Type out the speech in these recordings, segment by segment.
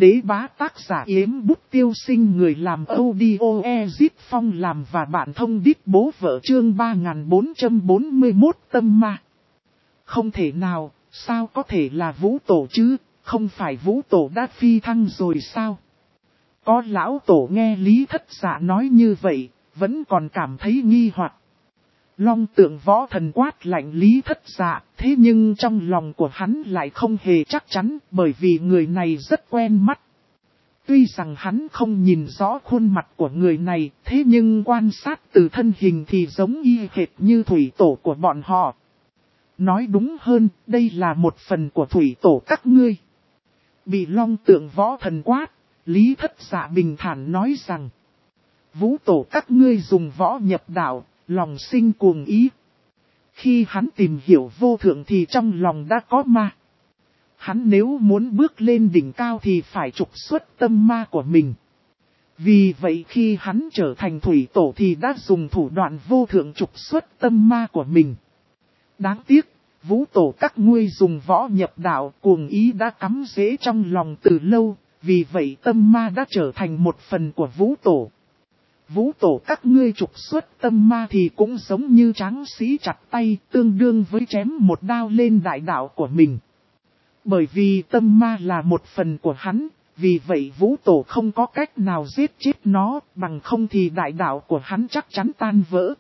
đế bá tác giả Yếm Bút Tiêu Sinh, người làm audio Ezit Phong làm và bạn thông đít bố vợ, chương 3441 tâm ma. Không thể nào, sao có thể là Vũ Tổ chứ, không phải Vũ Tổ đã phi thăng rồi sao? Có lão tổ nghe Lý Thất Dạ nói như vậy, vẫn còn cảm thấy nghi hoặc. Long Tượng Võ Thần quát lạnh Lý Thất Dạ, thế nhưng trong lòng của hắn lại không hề chắc chắn, bởi vì người này rất quen mắt. Tuy rằng hắn không nhìn rõ khuôn mặt của người này, thế nhưng quan sát từ thân hình thì giống y hệt như thủy tổ của bọn họ. Nói đúng hơn, đây là một phần của thủy tổ các ngươi. Bị Long Tượng Võ Thần quát, Lý Thất Dạ bình thản nói rằng, Vũ tổ các ngươi dùng võ nhập đạo, lòng sinh cuồng ý. Khi hắn tìm hiểu vô thượng thì trong lòng đã có ma. Hắn nếu muốn bước lên đỉnh cao thì phải trục xuất tâm ma của mình. Vì vậy khi hắn trở thành thủy tổ thì đã dùng thủ đoạn vô thượng trục xuất tâm ma của mình. Đáng tiếc, Vũ tổ các ngươi dùng võ nhập đạo, cuồng ý đã cắm rễ trong lòng từ lâu, vì vậy tâm ma đã trở thành một phần của Vũ tổ. Vũ tổ các ngươi trục xuất tâm ma thì cũng giống như tráng sĩ chặt tay, tương đương với chém một đao lên đại đạo của mình. Bởi vì tâm ma là một phần của hắn, vì vậy Vũ tổ không có cách nào giết chết nó, bằng không thì đại đạo của hắn chắc chắn tan vỡ.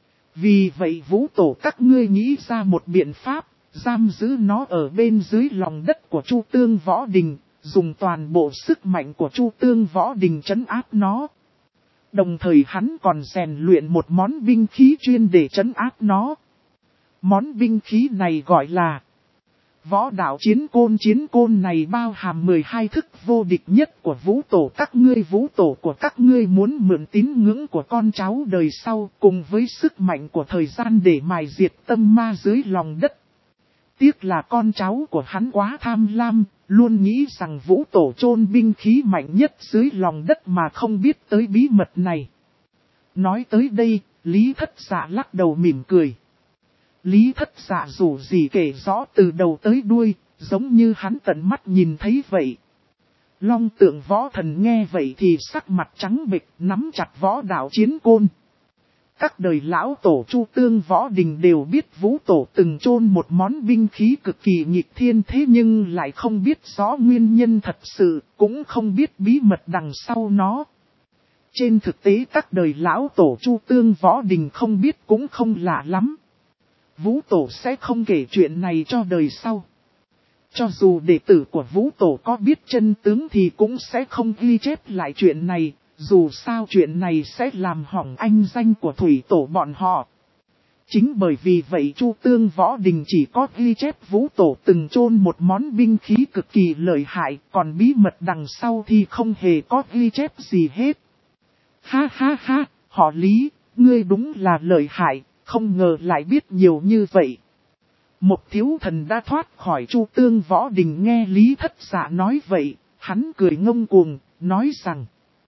Vì vậy Vũ tổ các ngươi nghĩ ra một biện pháp, giam giữ nó ở bên dưới lòng đất của Chu Tương Võ Đình, dùng toàn bộ sức mạnh của Chu Tương Võ Đình trấn áp nó. Đồng thời hắn còn rèn luyện một món binh khí chuyên để trấn áp nó. Món binh khí này gọi là Võ Đạo Chiến Côn. Chiến côn này bao hàm 12 thức vô địch nhất của Vũ tổ các ngươi. Vũ tổ của các ngươi muốn mượn tín ngưỡng của con cháu đời sau cùng với sức mạnh của thời gian để mài diệt tâm ma dưới lòng đất. Tiếc là con cháu của hắn quá tham lam, luôn nghĩ rằng Vũ tổ chôn binh khí mạnh nhất dưới lòng đất mà không biết tới bí mật này. Nói tới đây, Lý Thất Dạ lắc đầu mỉm cười. Lý Thất Dạ dù gì kể rõ từ đầu tới đuôi, giống như hắn tận mắt nhìn thấy vậy. Long Tượng Võ Thần nghe vậy thì sắc mặt trắng bệch, nắm chặt võ đạo chiến côn. Các đời lão tổ Chu Tương Võ Đình đều biết Vũ tổ từng chôn một món binh khí cực kỳ nghịch thiên, thế nhưng lại không biết rõ nguyên nhân thật sự, cũng không biết bí mật đằng sau nó. Trên thực tế các đời lão tổ Chu Tương Võ Đình không biết cũng không lạ lắm. Vũ tổ sẽ không kể chuyện này cho đời sau. Cho dù đệ tử của Vũ tổ có biết chân tướng thì cũng sẽ không ghi chép lại chuyện này, dù sao chuyện này sẽ làm hỏng anh danh của thủy tổ bọn họ. Chính bởi vì vậy Chu Tương Võ Đình chỉ có ghi chép Vũ tổ từng chôn một món binh khí cực kỳ lợi hại, còn bí mật đằng sau thì không hề có ghi chép gì hết. Ha ha ha, họ Lý, ngươi đúng là lợi hại, không ngờ lại biết nhiều như vậy. Một thiếu thần đã thoát khỏi Chu Tương Võ Đình nghe Lý Thất Dạ nói vậy, hắn cười ngông cuồng, nói rằng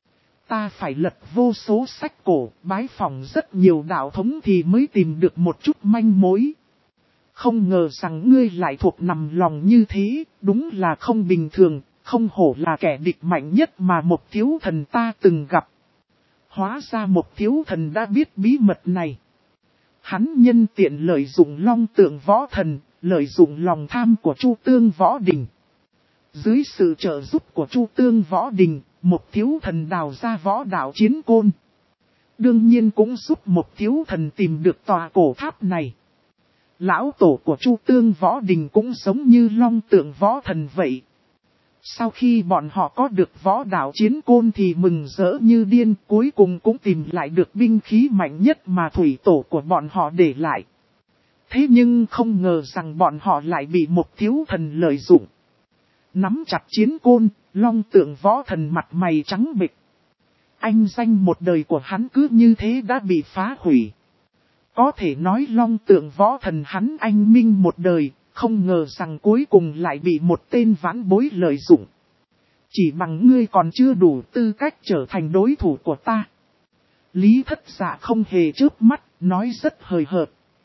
ta phải lật vô số sách cổ, bái phỏng rất nhiều đạo thống thì mới tìm được một chút manh mối. Không ngờ rằng ngươi lại thuộc nằm lòng như thế, đúng là không bình thường, không hổ là kẻ địch mạnh nhất mà một thiếu thần ta từng gặp. Hóa ra một thiếu thần đã biết bí mật này. Hắn nhân tiện lợi dụng Long Tượng Võ Thần, lợi dụng lòng tham của Chu Tương Võ Đình. Dưới sự trợ giúp của Chu Tương Võ Đình, một thiếu thần đào ra võ đạo chiến côn. Đương nhiên cũng giúp một thiếu thần tìm được tòa cổ tháp này. Lão tổ của Chu Tương Võ Đình cũng giống như Long Tượng Võ Thần vậy. Sau khi bọn họ có được võ đạo chiến côn thì mừng rỡ như điên, cuối cùng cũng tìm lại được binh khí mạnh nhất mà thủy tổ của bọn họ để lại. Thế nhưng không ngờ rằng bọn họ lại bị một thiếu thần lợi dụng. Nắm chặt chiến côn, Long Tượng Võ Thần mặt mày trắng bệch. Anh danh một đời của hắn cứ như thế đã bị phá hủy. Có thể nói Long Tượng Võ Thần hắn anh minh một đời, không ngờ rằng cuối cùng lại bị một tên vãn bối lợi dụng. Chỉ bằng ngươi còn chưa đủ tư cách trở thành đối thủ của ta. Lý Thất Dạ không hề chớp mắt, nói rất hời hợt.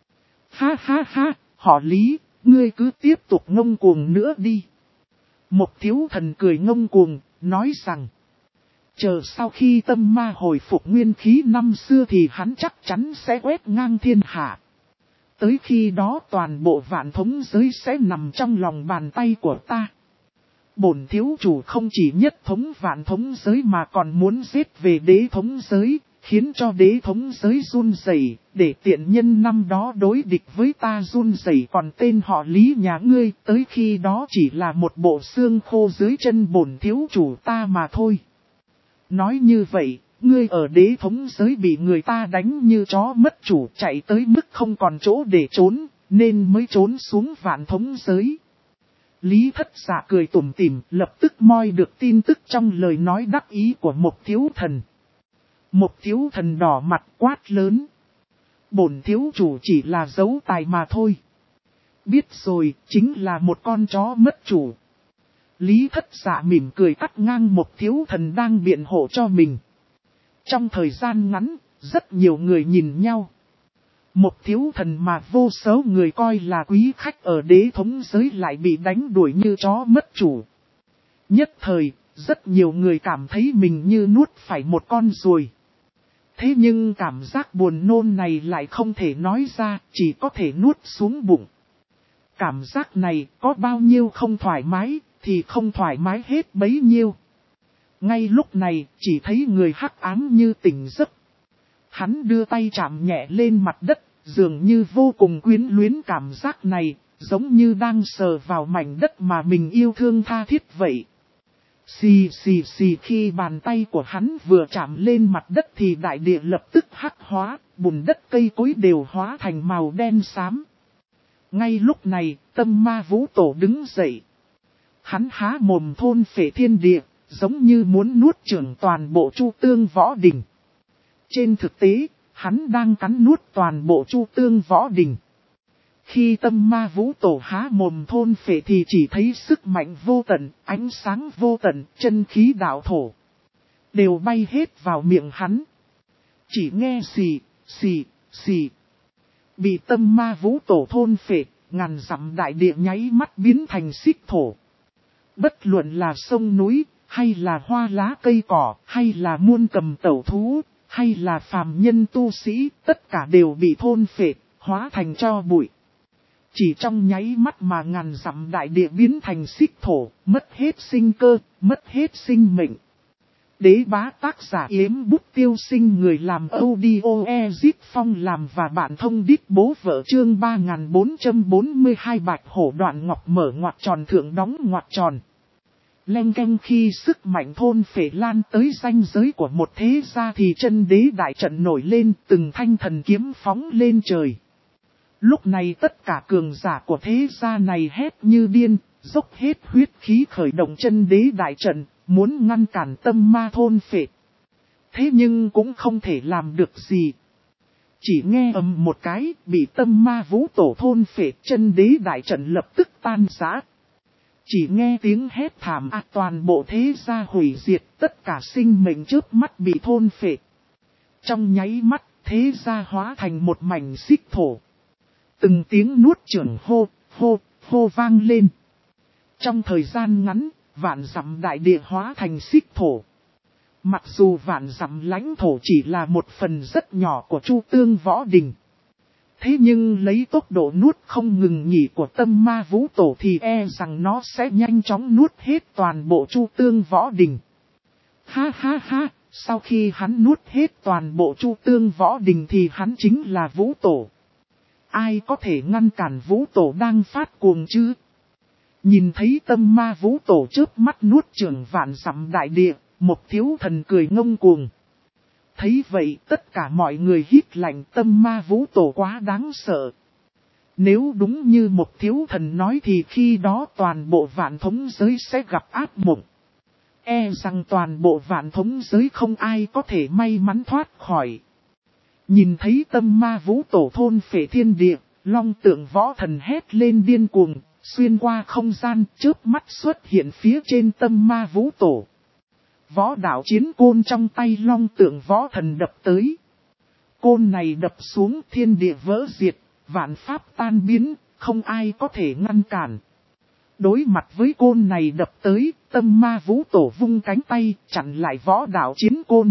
Ha ha ha, họ Lý, ngươi cứ tiếp tục ngông cuồng nữa đi. Một thiếu thần cười ngông cuồng, nói rằng, chờ sau khi tâm ma hồi phục nguyên khí năm xưa thì hắn chắc chắn sẽ quét ngang thiên hạ. Tới khi đó toàn bộ vạn thống giới sẽ nằm trong lòng bàn tay của ta. Bổn thiếu chủ không chỉ nhất thống vạn thống giới mà còn muốn giết về đế thống giới, khiến cho đế thống giới run rẩy, để tiện nhân năm đó đối địch với ta run rẩy. Còn tên họ Lý nhà ngươi tới khi đó chỉ là một bộ xương khô dưới chân bổn thiếu chủ ta mà thôi. Nói như vậy, ngươi ở đế thống giới bị người ta đánh như chó mất chủ, chạy tới mức không còn chỗ để trốn, nên mới trốn xuống vạn thống giới. Lý Thất Dạ cười tủm tỉm, lập tức moi được tin tức trong lời nói đắc ý của một thiếu thần. Một thiếu thần đỏ mặt quát lớn. Bổn thiếu chủ chỉ là dấu tài mà thôi. Biết rồi, chính là một con chó mất chủ. Lý Thất Dạ mỉm cười cắt ngang một thiếu thần đang biện hộ cho mình. Trong thời gian ngắn, rất nhiều người nhìn nhau. Một thiếu thần mà vô số người coi là quý khách ở đế thống giới lại bị đánh đuổi như chó mất chủ. Nhất thời, rất nhiều người cảm thấy mình như nuốt phải một con ruồi. Thế nhưng cảm giác buồn nôn này lại không thể nói ra, chỉ có thể nuốt xuống bụng. Cảm giác này có bao nhiêu không thoải mái, thì không thoải mái hết bấy nhiêu. Ngay lúc này, chỉ thấy người hắc ám như tỉnh giấc. Hắn đưa tay chạm nhẹ lên mặt đất, dường như vô cùng quyến luyến cảm giác này, giống như đang sờ vào mảnh đất mà mình yêu thương tha thiết vậy. Xì xì xì, khi bàn tay của hắn vừa chạm lên mặt đất thì đại địa lập tức hắc hóa, bùn đất cây cối đều hóa thành màu đen xám. Ngay lúc này, Tâm Ma Vũ Tổ đứng dậy. Hắn há mồm thôn phệ thiên địa, giống như muốn nuốt chửng toàn bộ Chu Tương Võ Đình. Trên thực tế, hắn đang cắn nuốt toàn bộ Chu Tương Võ Đình. Khi Tâm Ma Vũ Tổ há mồm thôn phệ thì chỉ thấy sức mạnh vô tận, ánh sáng vô tận, chân khí đạo thổ. Đều bay hết vào miệng hắn. Chỉ nghe xì, xì, xì. Bị Tâm Ma Vũ Tổ thôn phệ, ngàn dặm đại địa nháy mắt biến thành xích thổ. Bất luận là sông núi, hay là hoa lá cây cỏ, hay là muôn cầm tẩu thú, hay là phàm nhân tu sĩ, tất cả đều bị thôn phệ, hóa thành tro bụi. Chỉ trong nháy mắt mà ngàn dặm đại địa biến thành xích thổ, mất hết sinh cơ, mất hết sinh mệnh. Đế bá tác giả Yếm Bút Tiêu Sinh, người làm audio Ezip Phong làm và bạn thông đít bố vợ, chương 3442 Bạch Hổ Đoạn Ngọc mở ngoặc tròn thượng đóng ngoặc tròn. Leng keng, khi sức mạnh thôn phệ lan tới ranh giới của một thế gia thì chân đế đại trận nổi lên, từng thanh thần kiếm phóng lên trời. Lúc này tất cả cường giả của thế gia này hét như điên, dốc hết huyết khí khởi động chân đế đại trận, muốn ngăn cản Tâm Ma thôn phệ. Thế nhưng cũng không thể làm được gì. Chỉ nghe ầm một cái, bị Tâm Ma Vũ Tổ thôn phệ, chân đế đại trận lập tức tan rã. Chỉ nghe tiếng hét thảm, toàn bộ thế gia hủy diệt, tất cả sinh mệnh trước mắt bị thôn phệ. Trong nháy mắt, thế gia hóa thành một mảnh xích thổ. Từng tiếng nuốt chửng hô, hô, hô vang lên. Trong thời gian ngắn, vạn dặm đại địa hóa thành xích thổ. Mặc dù vạn dặm lãnh thổ chỉ là một phần rất nhỏ của Chu Tương Võ Đình. Thế nhưng lấy tốc độ nuốt không ngừng nghỉ của Tâm Ma Vũ Tổ thì e rằng nó sẽ nhanh chóng nuốt hết toàn bộ Chu Tương Võ Đình. Ha ha ha, sau khi hắn nuốt hết toàn bộ Chu Tương Võ Đình thì hắn chính là Vũ Tổ. Ai có thể ngăn cản Vũ Tổ đang phát cuồng chứ? Nhìn thấy Tâm Ma Vũ Tổ chớp mắt nuốt chửng vạn dặm đại địa, một thiếu thần cười ngông cuồng. Thấy vậy tất cả mọi người hít lạnh, Tâm Ma Vũ Tổ quá đáng sợ. Nếu đúng như một thiếu thần nói thì khi đó toàn bộ vạn thống giới sẽ gặp ác mộng. E rằng toàn bộ vạn thống giới không ai có thể may mắn thoát khỏi. Nhìn thấy Tâm Ma Vũ Tổ thôn phệ thiên địa, Long Tượng Võ Thần hét lên điên cuồng, xuyên qua không gian, chớp mắt xuất hiện phía trên Tâm Ma Vũ Tổ. Võ đạo chiến côn trong tay Long Tượng Võ Thần đập tới. Côn này đập xuống, thiên địa vỡ diệt, vạn pháp tan biến, không ai có thể ngăn cản. Đối mặt với côn này đập tới, Tâm Ma Vũ Tổ vung cánh tay, chặn lại võ đạo chiến côn.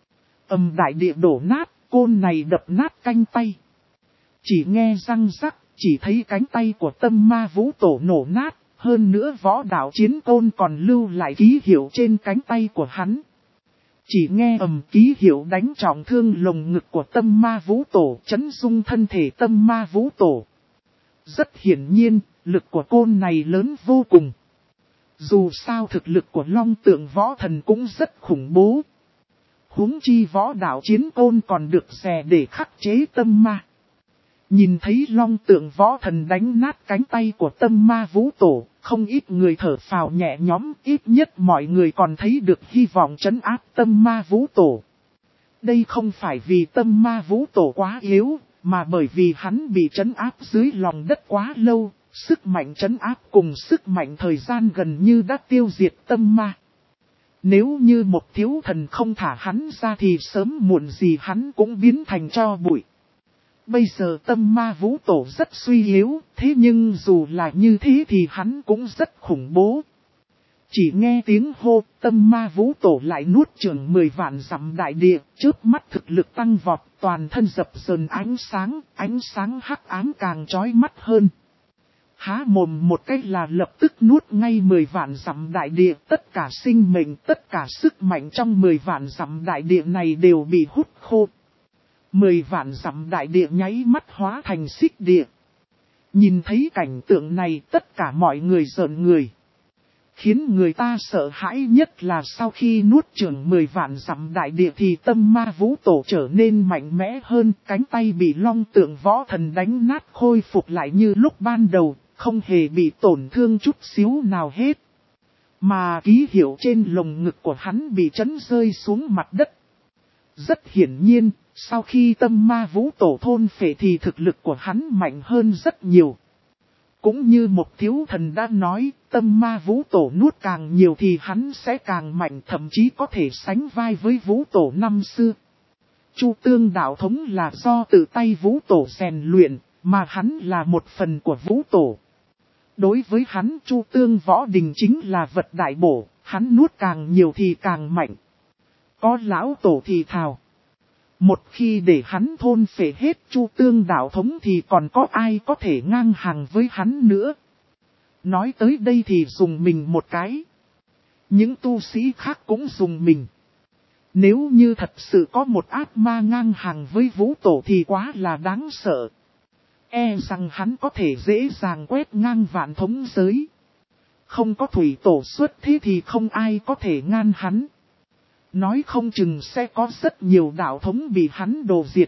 Đại địa đổ nát, côn này đập nát cánh tay. Chỉ nghe răng rắc, chỉ thấy cánh tay của Tâm Ma Vũ Tổ nổ nát, hơn nữa võ đạo chiến côn còn lưu lại ký hiệu trên cánh tay của hắn. Chỉ nghe ký hiệu đánh trọng thương lồng ngực của Tâm Ma Vũ Tổ, chấn rung thân thể Tâm Ma Vũ Tổ. Rất hiển nhiên, lực của côn này lớn vô cùng. Dù sao thực lực của Long Tượng Võ Thần cũng rất khủng bố. Huống chi võ đạo chiến côn còn được xè để khắc chế Tâm Ma. Nhìn thấy Long Tượng Võ Thần đánh nát cánh tay của Tâm Ma Vũ Tổ, không ít người thở phào nhẹ nhõm, ít nhất mọi người còn thấy được hy vọng trấn áp Tâm Ma Vũ Tổ. Đây không phải vì Tâm Ma Vũ Tổ quá yếu, mà bởi vì hắn bị trấn áp dưới lòng đất quá lâu, sức mạnh trấn áp cùng sức mạnh thời gian gần như đã tiêu diệt Tâm Ma. Nếu như một thiếu thần không thả hắn ra thì sớm muộn gì hắn cũng biến thành tro bụi. Bây giờ Tâm Ma Vũ Tổ rất suy yếu, thế nhưng dù là như thế thì hắn cũng rất khủng bố. Chỉ nghe tiếng hô, Tâm Ma Vũ Tổ lại nuốt chửng 10 vạn dặm đại địa, chớp mắt thực lực tăng vọt, toàn thân dập dờn ánh sáng hắc ám càng chói mắt hơn. Há mồm một cách là lập tức nuốt ngay 10 vạn dặm đại địa, tất cả sinh mệnh, tất cả sức mạnh trong 10 vạn dặm đại địa này đều bị hút khô. 10 vạn dặm đại địa nháy mắt hóa thành xích địa. Nhìn thấy cảnh tượng này tất cả mọi người rợn người. Khiến người ta sợ hãi nhất là sau khi nuốt chửng 10 vạn dặm đại địa thì Tâm Ma Vũ Tổ trở nên mạnh mẽ hơn, cánh tay bị Long Tượng Võ Thần đánh nát khôi phục lại như lúc ban đầu, không hề bị tổn thương chút xíu nào hết. Mà ký hiệu trên lồng ngực của hắn bị chấn rơi xuống mặt đất. Rất hiển nhiên, sau khi Tâm Ma Vũ Tổ thôn phệ thì thực lực của hắn mạnh hơn rất nhiều. Cũng như một thiếu thần đã nói, Tâm Ma Vũ Tổ nuốt càng nhiều thì hắn sẽ càng mạnh, thậm chí có thể sánh vai với Vũ Tổ năm xưa. Chu Tương đạo thống là do tự tay Vũ Tổ rèn luyện, mà hắn là một phần của Vũ Tổ. Đối với hắn Chu Tương Võ Đình chính là vật đại bổ, hắn nuốt càng nhiều thì càng mạnh. Có lão tổ thì thào. Một khi để hắn thôn phệ hết Chu Tương đạo thống thì còn có ai có thể ngang hàng với hắn nữa. Nói tới đây thì dùng mình một cái. Những tu sĩ khác cũng dùng mình. Nếu như thật sự có một ác ma ngang hàng với Vũ Tổ thì quá là đáng sợ. E rằng hắn có thể dễ dàng quét ngang vạn thống giới. Không có thủy tổ xuất thế thì không ai có thể ngăn hắn. Nói không chừng sẽ có rất nhiều đạo thống bị hắn đồ diệt.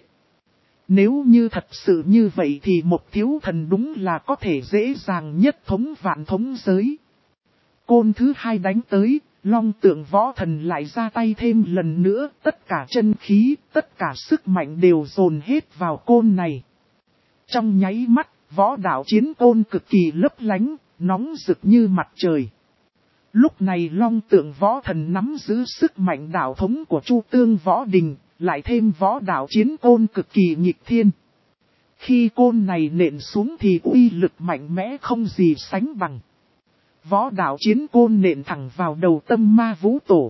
Nếu như thật sự như vậy thì một thiếu thần đúng là có thể dễ dàng nhất thống vạn thống giới. Côn thứ hai đánh tới, Long Tượng Võ Thần lại ra tay thêm lần nữa, tất cả chân khí, tất cả sức mạnh đều dồn hết vào côn này. Trong nháy mắt, võ đạo chiến côn cực kỳ lấp lánh, nóng rực như mặt trời. Lúc này Long Tượng Võ Thần nắm giữ sức mạnh đạo thống của Chu Tương Võ Đình, lại thêm võ đạo chiến côn cực kỳ nghịch thiên. Khi côn này nện xuống thì uy lực mạnh mẽ không gì sánh bằng. Võ đạo chiến côn nện thẳng vào đầu Tâm Ma Vũ Tổ.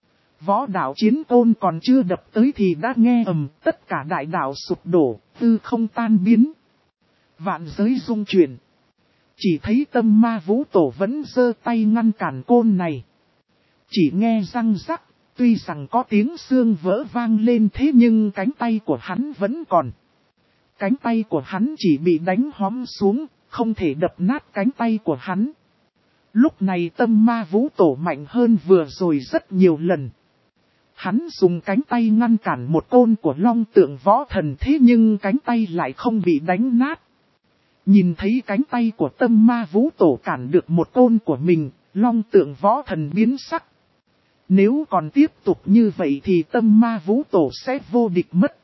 Võ đạo chiến côn còn chưa đập tới thì đã nghe tất cả đại đạo sụp đổ, hư không tan biến. Vạn giới rung chuyển. Chỉ thấy Tâm Ma Vũ Tổ vẫn giơ tay ngăn cản côn này. Chỉ nghe răng rắc, tuy rằng có tiếng xương vỡ vang lên thế nhưng cánh tay của hắn vẫn còn. Cánh tay của hắn chỉ bị đánh hóm xuống, không thể đập nát cánh tay của hắn. Lúc này Tâm Ma Vũ Tổ mạnh hơn vừa rồi rất nhiều lần. Hắn dùng cánh tay ngăn cản một côn của Long Tượng Võ Thần thế nhưng cánh tay lại không bị đánh nát. Nhìn thấy cánh tay của Tâm Ma Vũ Tổ cản được một côn của mình, Long Tượng Võ Thần biến sắc. Nếu còn tiếp tục như vậy thì Tâm Ma Vũ Tổ sẽ vô địch mất.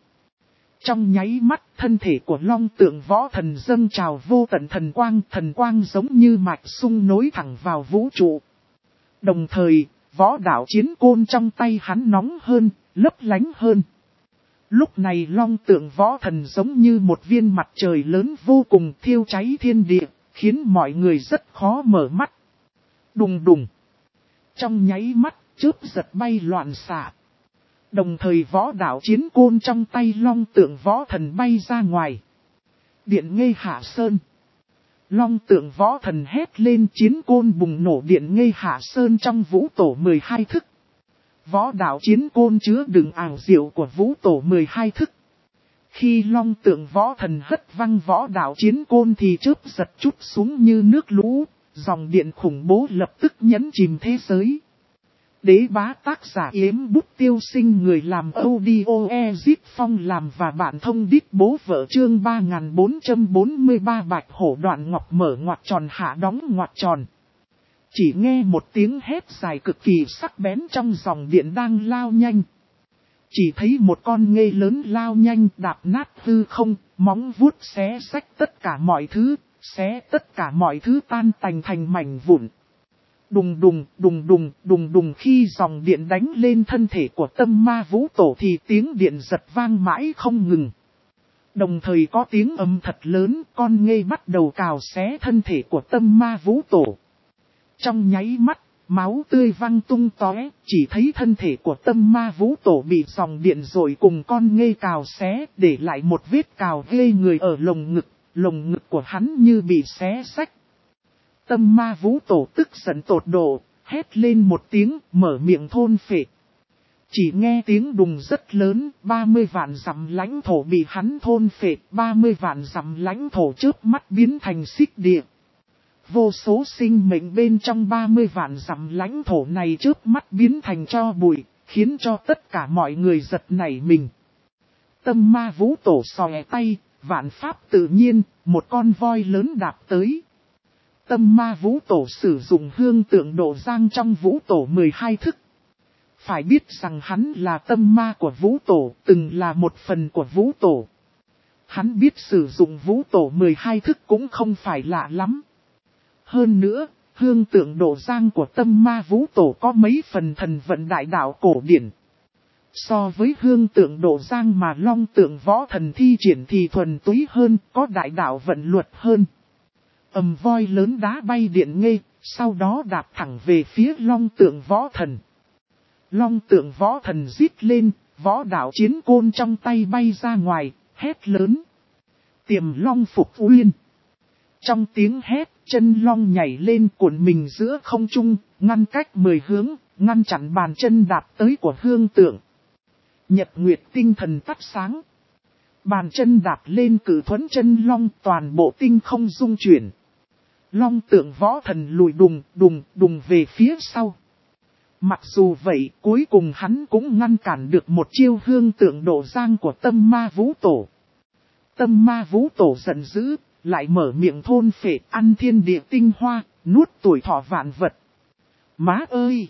Trong nháy mắt, thân thể của Long Tượng Võ Thần dâng trào vô tận thần quang giống như mạch sung nối thẳng vào vũ trụ. Đồng thời, võ đạo chiến côn trong tay hắn nóng hơn, lấp lánh hơn. Lúc này Long Tượng Võ Thần giống như một viên mặt trời lớn vô cùng thiêu cháy thiên địa, khiến mọi người rất khó mở mắt. Đùng đùng. Trong nháy mắt, chớp giật bay loạn xạ. Đồng thời võ đạo chiến côn trong tay Long Tượng Võ Thần bay ra ngoài. Điện Nghê Hạ Sơn. Long Tượng Võ Thần hét lên, chiến côn bùng nổ Điện Nghê Hạ Sơn trong vũ tổ 12 thức. Võ đạo chiến côn chứa đựng ảo diệu của vũ tổ 12 thức. Khi Long Tượng Võ Thần hất văng võ đạo chiến côn thì chớp giật chút xuống như nước lũ, dòng điện khủng bố lập tức nhấn chìm thế giới. Đế bá tác giả Yếm Bút Tiêu Sinh, người làm audio Ezit Phong làm và bạn thông đít bố vợ, chương 3443 Bạch Hổ Đoạn Ngọc mở ngoặc tròn hạ đóng ngoặc tròn. Chỉ nghe một tiếng hét dài cực kỳ sắc bén trong dòng điện đang lao nhanh. Chỉ thấy một con nghê lớn lao nhanh đạp nát hư không, móng vuốt xé rách tất cả mọi thứ, xé tất cả mọi thứ tan tành thành mảnh vụn. Đùng đùng, đùng đùng, đùng đùng, khi dòng điện đánh lên thân thể của Tâm Ma Vũ Tổ thì tiếng điện giật vang mãi không ngừng. Đồng thời có tiếng âm thật lớn, con nghê bắt đầu cào xé thân thể của Tâm Ma Vũ Tổ. Trong nháy mắt, máu tươi văng tung tóe, chỉ thấy thân thể của Tâm Ma Vũ Tổ bị dòng điện rồi cùng con nghê cào xé, để lại một vết cào ghê người ở lồng ngực của hắn như bị xé rách. Tâm Ma Vũ Tổ tức giận tột độ, hét lên một tiếng, mở miệng thôn phệ. Chỉ nghe tiếng đùng rất lớn, 30 vạn dặm lãnh thổ bị hắn thôn phệ, 30 vạn dặm lãnh thổ chớp mắt biến thành xích địa. Vô số sinh mệnh bên trong 30 vạn dặm lãnh thổ này chớp mắt biến thành tro bụi, khiến cho tất cả mọi người giật nảy mình. Tâm Ma Vũ Tổ xòe tay, vạn pháp tự nhiên, một con voi lớn đạp tới. Tâm Ma Vũ Tổ sử dụng hương tượng độ giang trong vũ tổ 12 thức. Phải biết rằng hắn là tâm ma của vũ tổ, từng là một phần của vũ tổ. Hắn biết sử dụng vũ tổ 12 thức cũng không phải lạ lắm. Hơn nữa, hương tượng độ giang của Tâm Ma Vũ Tổ có mấy phần thần vận đại đạo cổ điển. So với hương tượng độ giang mà Long Tượng Võ Thần thi triển thì thuần túy hơn, có đại đạo vận luật hơn. Voi lớn đá bay Điện Nghê, sau đó đạp thẳng về phía Long Tượng Võ Thần. Long Tượng Võ Thần rít lên, võ đạo chiến côn trong tay bay ra ngoài, hét lớn. Tiềm Long Phục Uyên. Trong tiếng hét, chân long nhảy lên cuộn mình giữa không trung, ngăn cách 10 hướng, ngăn chặn bàn chân đạp tới của hương tượng. Nhật Nguyệt tinh thần tắt sáng. Bàn chân đạp lên cử thuẫn chân long, toàn bộ tinh không rung chuyển. Long Tượng Võ Thần lùi đùng về phía sau. Mặc dù vậy, cuối cùng hắn cũng ngăn cản được một chiêu hương tượng độ giang của Tâm Ma Vũ Tổ. Tâm Ma Vũ Tổ giận dữ, lại mở miệng thôn phệ, ăn thiên địa tinh hoa, nuốt tuổi thọ vạn vật. Má ơi!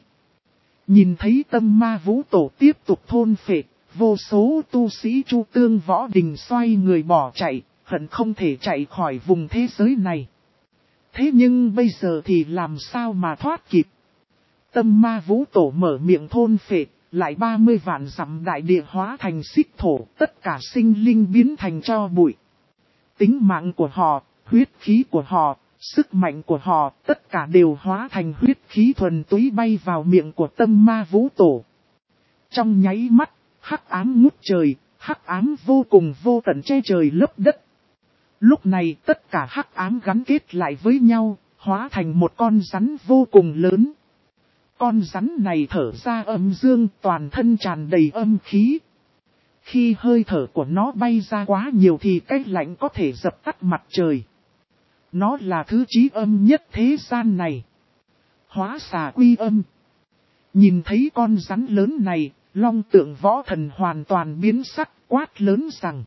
Nhìn thấy Tâm Ma Vũ Tổ tiếp tục thôn phệ, vô số tu sĩ Chu Tương Võ Đình xoay người bỏ chạy, hận không thể chạy khỏi vùng thế giới này. Thế nhưng bây giờ thì làm sao mà thoát kịp? Tâm Ma Vũ Tổ mở miệng thôn phệ, lại 30 vạn dặm đại địa hóa thành xích thổ, tất cả sinh linh biến thành tro bụi. Tính mạng của họ, huyết khí của họ, sức mạnh của họ, tất cả đều hóa thành huyết khí thuần túy bay vào miệng của Tâm Ma Vũ Tổ. Trong nháy mắt, hắc ám ngút trời, hắc ám vô cùng vô tận che trời lấp đất. Lúc này tất cả hắc ám gắn kết lại với nhau, hóa thành một con rắn vô cùng lớn. Con rắn này thở ra âm dương, toàn thân tràn đầy âm khí. Khi hơi thở của nó bay ra quá nhiều thì cái lạnh có thể dập tắt mặt trời. Nó là thứ chí âm nhất thế gian này. Hóa xà quy âm. Nhìn thấy con rắn lớn này, Long Tượng Võ Thần hoàn toàn biến sắc, quát lớn rằng.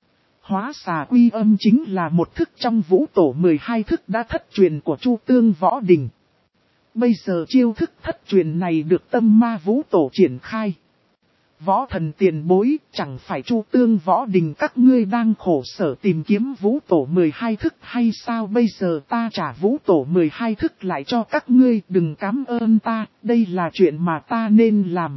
Hóa xà quy âm chính là một thức trong vũ tổ 12 thức đã thất truyền của Chu Tương Võ Đình. Bây giờ chiêu thức thất truyền này được Tâm Ma Vũ Tổ triển khai. Võ thần tiền bối, chẳng phải Chu Tương Võ Đình các ngươi đang khổ sở tìm kiếm vũ tổ 12 thức hay sao? Bây giờ ta trả vũ tổ 12 thức lại cho các ngươi, đừng cảm ơn ta, đây là chuyện mà ta nên làm.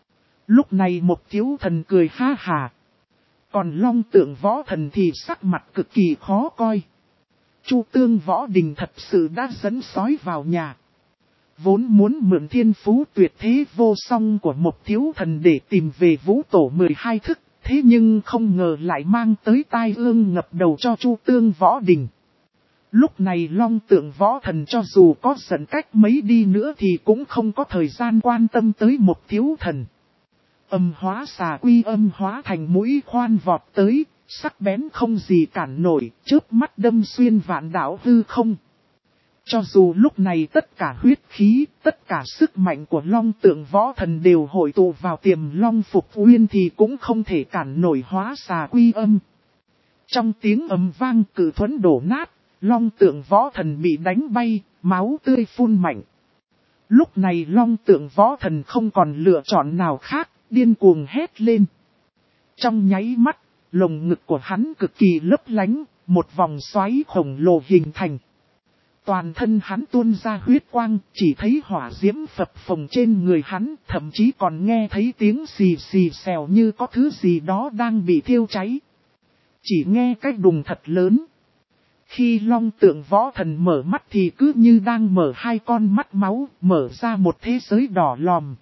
Lúc này một thiếu thần cười ha hà. Còn Long Tượng Võ Thần thì sắc mặt cực kỳ khó coi. Chu Tương Võ Đình thật sự đã dẫn sói vào nhà. Vốn muốn mượn thiên phú tuyệt thế vô song của một thiếu thần để tìm về vũ tổ 12 thức, thế nhưng không ngờ lại mang tới tai ương ngập đầu cho Chu Tương Võ Đình. Lúc này Long Tượng Võ Thần cho dù có giận cách mấy đi nữa thì cũng không có thời gian quan tâm tới một thiếu thần. Âm hóa xà quy âm hóa thành mũi khoan vọt tới, sắc bén không gì cản nổi, chớp mắt đâm xuyên vạn đạo hư không. Cho dù lúc này tất cả huyết khí, tất cả sức mạnh của Long Tượng Võ Thần đều hội tụ vào Tiềm Long Phục Uyên thì cũng không thể cản nổi hóa xà quy âm. Trong tiếng ầm vang cự thuẫn đổ nát, Long Tượng Võ Thần bị đánh bay, máu tươi phun mạnh. Lúc này Long Tượng Võ Thần không còn lựa chọn nào khác, điên cuồng hét lên. Trong nháy mắt, lồng ngực của hắn cực kỳ lấp lánh, một vòng xoáy khổng lồ hình thành. Toàn thân hắn tuôn ra huyết quang, chỉ thấy hỏa diễm phập phồng trên người hắn, thậm chí còn nghe thấy tiếng xì xì xèo như có thứ gì đó đang bị thiêu cháy. Chỉ nghe cái đùng thật lớn. Khi Long Tượng Võ Thần mở mắt thì cứ như đang mở hai con mắt máu, mở ra một thế giới đỏ lòm.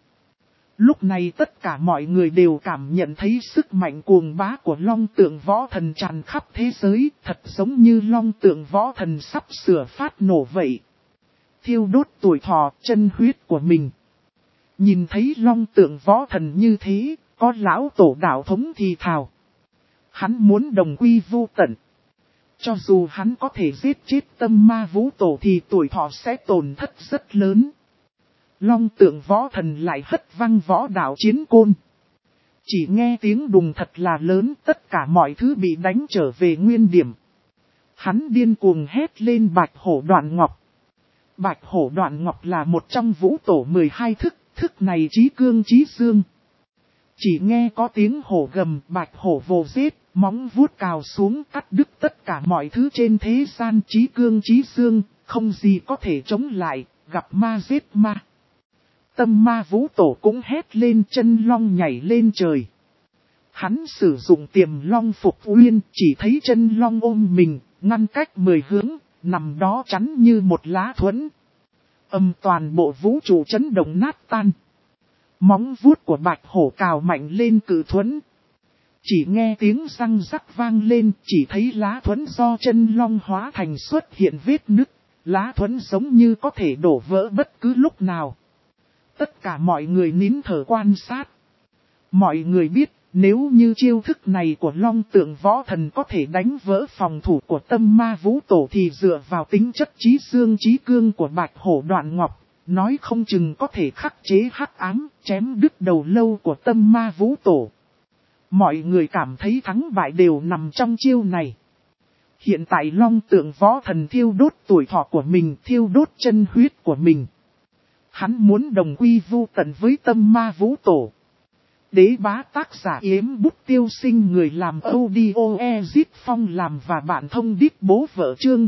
Lúc này tất cả mọi người đều cảm nhận thấy sức mạnh cuồng bá của Long Tượng Võ Thần tràn khắp thế giới, thật giống như Long Tượng Võ Thần sắp sửa phát nổ vậy. Thiêu đốt tuổi thọ, chân huyết của mình. Nhìn thấy Long Tượng Võ Thần như thế, có lão tổ đạo thống thì thào. Hắn muốn đồng quy vu tận. Cho dù hắn có thể giết chết Tâm Ma Vũ Tổ thì tuổi thọ sẽ tổn thất rất lớn. Long Tượng Võ Thần lại hất văng võ đạo chiến côn. Chỉ nghe tiếng đùng thật là lớn, tất cả mọi thứ bị đánh trở về nguyên điểm. Hắn điên cuồng hét lên Bạch Hổ Đoạn Ngọc. Bạch Hổ Đoạn Ngọc là một trong vũ tổ 12 thức, thức này chí cương chí dương. Chỉ nghe có tiếng hổ gầm, Bạch Hổ vồ giết, móng vuốt cào xuống cắt đứt tất cả mọi thứ trên thế gian, chí cương chí dương, không gì có thể chống lại, gặp ma giết ma. Tâm Ma Vũ Tổ cũng hét lên, chân long nhảy lên trời. Hắn sử dụng Tiềm Long Phục Uyên, chỉ thấy chân long ôm mình, ngăn cách 10 hướng, nằm đó chắn như một lá thuẫn. Toàn bộ vũ trụ chấn động nát tan. Móng vuốt của Bạch Hổ cào mạnh lên cự thuẫn. Chỉ nghe tiếng răng rắc vang lên, chỉ thấy lá thuẫn do chân long hóa thành xuất hiện vết nứt. Lá thuẫn giống như có thể đổ vỡ bất cứ lúc nào. Tất cả mọi người nín thở quan sát. Mọi người biết, nếu như chiêu thức này của Long Tượng Võ Thần có thể đánh vỡ phòng thủ của Tâm Ma Vũ Tổ thì dựa vào tính chất chí dương chí cương của Bạch Hổ Đoạn Ngọc, nói không chừng có thể khắc chế hắc ám, chém đứt đầu lâu của Tâm Ma Vũ Tổ. Mọi người cảm thấy thắng bại đều nằm trong chiêu này. Hiện tại Long Tượng Võ Thần thiêu đốt tuổi thọ của mình, thiêu đốt chân huyết của mình. Hắn muốn đồng quy vu tận với Tâm Ma Vũ Tổ. Đế bá tác giả Yếm Bút Tiêu Sinh, người làm audio Ezit Phong làm và bạn thông điệp bố vợ chương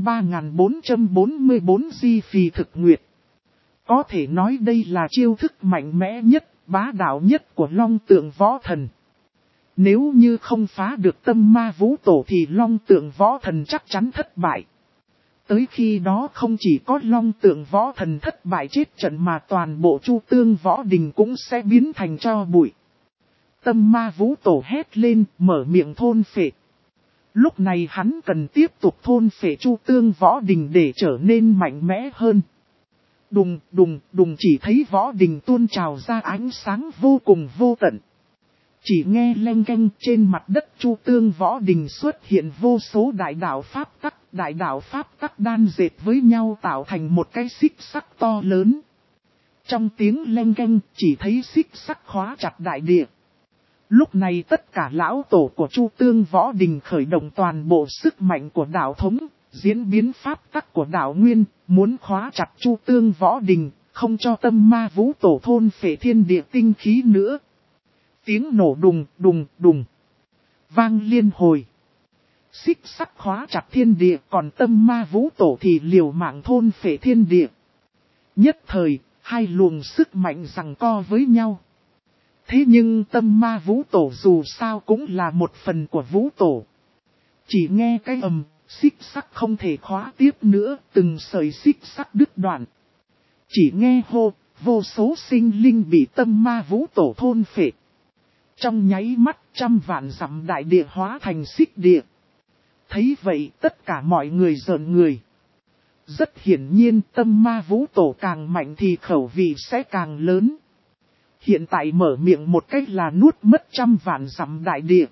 3444 Di Phì Thực Nguyệt. Có thể nói đây là chiêu thức mạnh mẽ nhất, bá đạo nhất của Long Tượng Võ Thần. Nếu như không phá được Tâm Ma Vũ Tổ thì Long Tượng Võ Thần chắc chắn thất bại. Tới khi đó không chỉ có Long Tượng Võ Thần thất bại chết trận mà toàn bộ Chu Tương Võ Đình cũng sẽ biến thành tro bụi. Tâm Ma Vũ Tổ hét lên, mở miệng thôn phệ. Lúc này hắn cần tiếp tục thôn phệ Chu Tương Võ Đình để trở nên mạnh mẽ hơn. Đùng đùng đùng, chỉ thấy Võ Đình tuôn trào ra ánh sáng vô cùng vô tận. Chỉ nghe leng keng, trên mặt đất Chu Tương Võ Đình xuất hiện vô số đại đạo pháp tắc đan dệt với nhau tạo thành một cái xích sắt to lớn. Trong tiếng leng keng, chỉ thấy xích sắt khóa chặt đại địa. Lúc này tất cả lão tổ của Chu Tương Võ Đình khởi động toàn bộ sức mạnh của đạo thống, diễn biến pháp tắc của đạo nguyên, muốn khóa chặt Chu Tương Võ Đình, không cho Tâm Ma Vũ Tổ thôn phệ thiên địa tinh khí nữa. Tiếng nổ đùng đùng đùng vang liên hồi. Xích sắt khóa chặt thiên địa, còn Tâm Ma Vũ Tổ thì liều mạng thôn phệ thiên địa. Nhất thời, hai luồng sức mạnh giằng co với nhau. Thế nhưng Tâm Ma Vũ Tổ dù sao cũng là một phần của Vũ Tổ. Chỉ nghe cái xích sắt không thể khóa tiếp nữa, từng sợi xích sắt đứt đoạn. Chỉ nghe hô, vô số sinh linh bị tâm ma vũ tổ thôn phệ. Trong nháy mắt trăm vạn dặm đại địa hóa thành xích địa. Thấy vậy tất cả mọi người rợn người. Rất hiển nhiên tâm ma vũ tổ càng mạnh thì khẩu vị sẽ càng lớn. Hiện tại mở miệng một cách là nuốt mất trăm vạn dặm đại địa.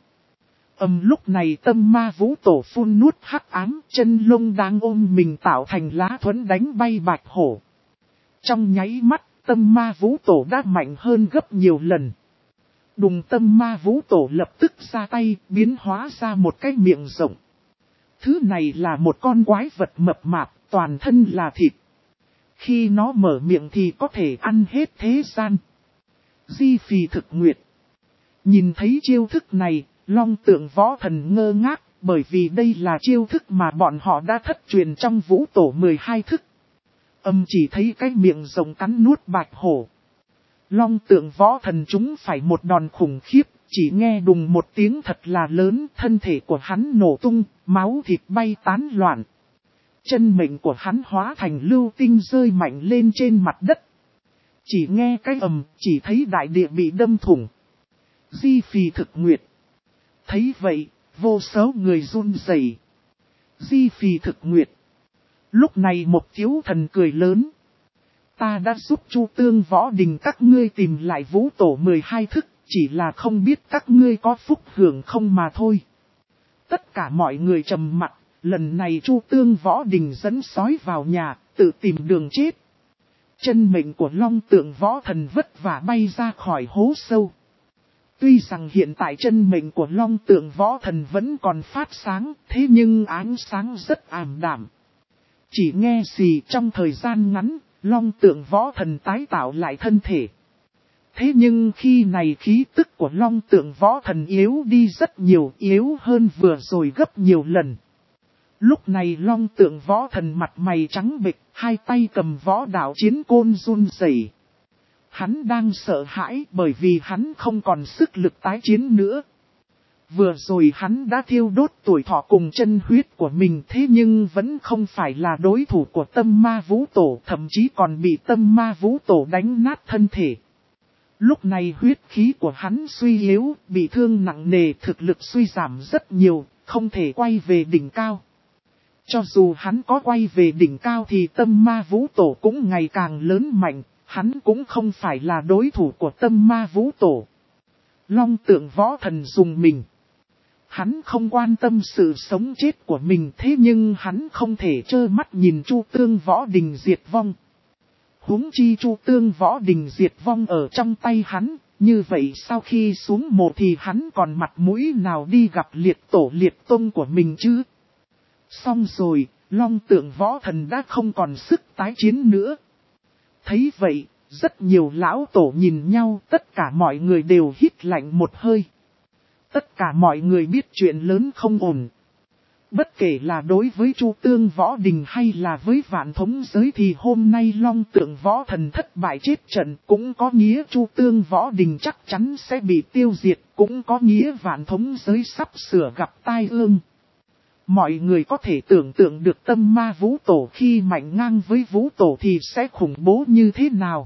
Lúc này tâm ma vũ tổ phun nuốt hắc ám, chân lông đang ôm mình tạo thành lá thuẫn đánh bay bạch hổ. Trong nháy mắt, tâm ma vũ tổ đã mạnh hơn gấp nhiều lần. Đùng, tâm ma vũ tổ lập tức ra tay, biến hóa ra một cái miệng rộng. Thứ này là một con quái vật mập mạp, toàn thân là thịt. Khi nó mở miệng thì có thể ăn hết thế gian. Di phì thực nguyệt. Nhìn thấy chiêu thức này, Long Tượng Võ Thần ngơ ngác, bởi vì đây là chiêu thức mà bọn họ đã thất truyền trong vũ tổ 12 thức. Chỉ thấy cái miệng rồng cắn nuốt bạch hổ. Long Tượng Võ Thần chúng phải một đòn khủng khiếp, chỉ nghe đùng một tiếng thật là lớn, thân thể của hắn nổ tung, máu thịt bay tán loạn. Chân mệnh của hắn hóa thành lưu tinh rơi mạnh lên trên mặt đất. Chỉ nghe cái chỉ thấy đại địa bị đâm thủng. Di phì thực nguyệt. Thấy vậy, vô số người run rẩy. Di phì thực nguyệt. Lúc này một thiếu thần cười lớn. Ta đã giúp Chu Tương Võ Đình các ngươi tìm lại vũ tổ 12 thức, chỉ là không biết các ngươi có phúc hưởng không mà thôi. Tất cả mọi người trầm mặc, lần này Chu Tương Võ Đình dẫn sói vào nhà, tự tìm đường chết. Chân mệnh của Long Tượng Võ Thần vất vả bay ra khỏi hố sâu. Tuy rằng hiện tại chân mệnh của Long Tượng Võ Thần vẫn còn phát sáng, thế nhưng ánh sáng rất ảm đạm. Chỉ nghe xì trong thời gian ngắn, Long Tượng Võ Thần tái tạo lại thân thể. Thế nhưng khi này khí tức của Long Tượng Võ Thần yếu đi rất nhiều, yếu hơn vừa rồi gấp nhiều lần. Lúc này Long Tượng Võ Thần mặt mày trắng bệch, hai tay cầm võ đạo chiến côn run rẩy. Hắn đang sợ hãi bởi vì hắn không còn sức lực tái chiến nữa. Vừa rồi hắn đã thiêu đốt tuổi thọ cùng chân huyết của mình, thế nhưng vẫn không phải là đối thủ của tâm ma vũ tổ, thậm chí còn bị tâm ma vũ tổ đánh nát thân thể. Lúc này huyết khí của hắn suy yếu, bị thương nặng nề, thực lực suy giảm rất nhiều, không thể quay về đỉnh cao. Cho dù hắn có quay về đỉnh cao thì tâm ma vũ tổ cũng ngày càng lớn mạnh, hắn cũng không phải là đối thủ của tâm ma vũ tổ. Long Tượng Võ Thần dùng mình. Hắn không quan tâm sự sống chết của mình, thế nhưng hắn không thể trơ mắt nhìn Chu Tương Võ Đình diệt vong. Huống chi Chu Tương Võ Đình diệt vong ở trong tay hắn, như vậy sau khi xuống mộ thì hắn còn mặt mũi nào đi gặp liệt tổ liệt tông của mình chứ? Xong rồi, Long Tượng Võ Thần đã không còn sức tái chiến nữa. Thấy vậy, rất nhiều lão tổ nhìn nhau, tất cả mọi người đều hít lạnh một hơi. Tất cả mọi người biết chuyện lớn không ổn. Bất kể là đối với Chu Tương Võ Đình hay là với Vạn Thống Giới thì hôm nay Long Tượng Võ Thần thất bại chết trận, cũng có nghĩa Chu Tương Võ Đình chắc chắn sẽ bị tiêu diệt, cũng có nghĩa Vạn Thống Giới sắp sửa gặp tai ương. Mọi người có thể tưởng tượng được tâm ma vũ tổ khi mạnh ngang với vũ tổ thì sẽ khủng bố như thế nào.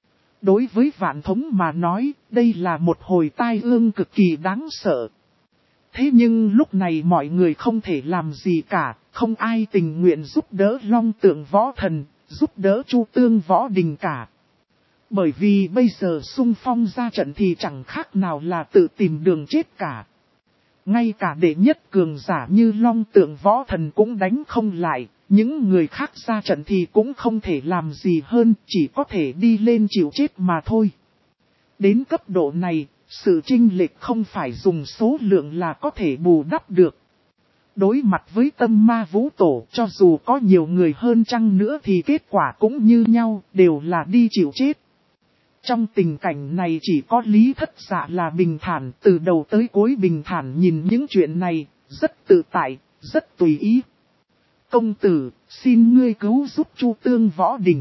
Đối với Vạn Thống mà nói, đây là một hồi tai ương cực kỳ đáng sợ. Thế nhưng lúc này mọi người không thể làm gì cả, không ai tình nguyện giúp đỡ Long Tượng Võ Thần, giúp đỡ Chu Tương Võ Đình cả. Bởi vì bây giờ xung phong ra trận thì chẳng khác nào là tự tìm đường chết cả. Ngay cả đệ nhất cường giả như Long Tượng Võ Thần cũng đánh không lại, những người khác ra trận thì cũng không thể làm gì hơn, chỉ có thể đi lên chịu chết mà thôi. Đến cấp độ này, sự chênh lệch không phải dùng số lượng là có thể bù đắp được. Đối mặt với tâm ma vũ tổ, cho dù có nhiều người hơn chăng nữa thì kết quả cũng như nhau, đều là đi chịu chết. Trong tình cảnh này chỉ có Lý Thất Dạ là bình thản, từ đầu tới cuối bình thản nhìn những chuyện này, rất tự tại, rất tùy ý. Công tử, xin ngươi cứu giúp Chu Tương Võ Đình.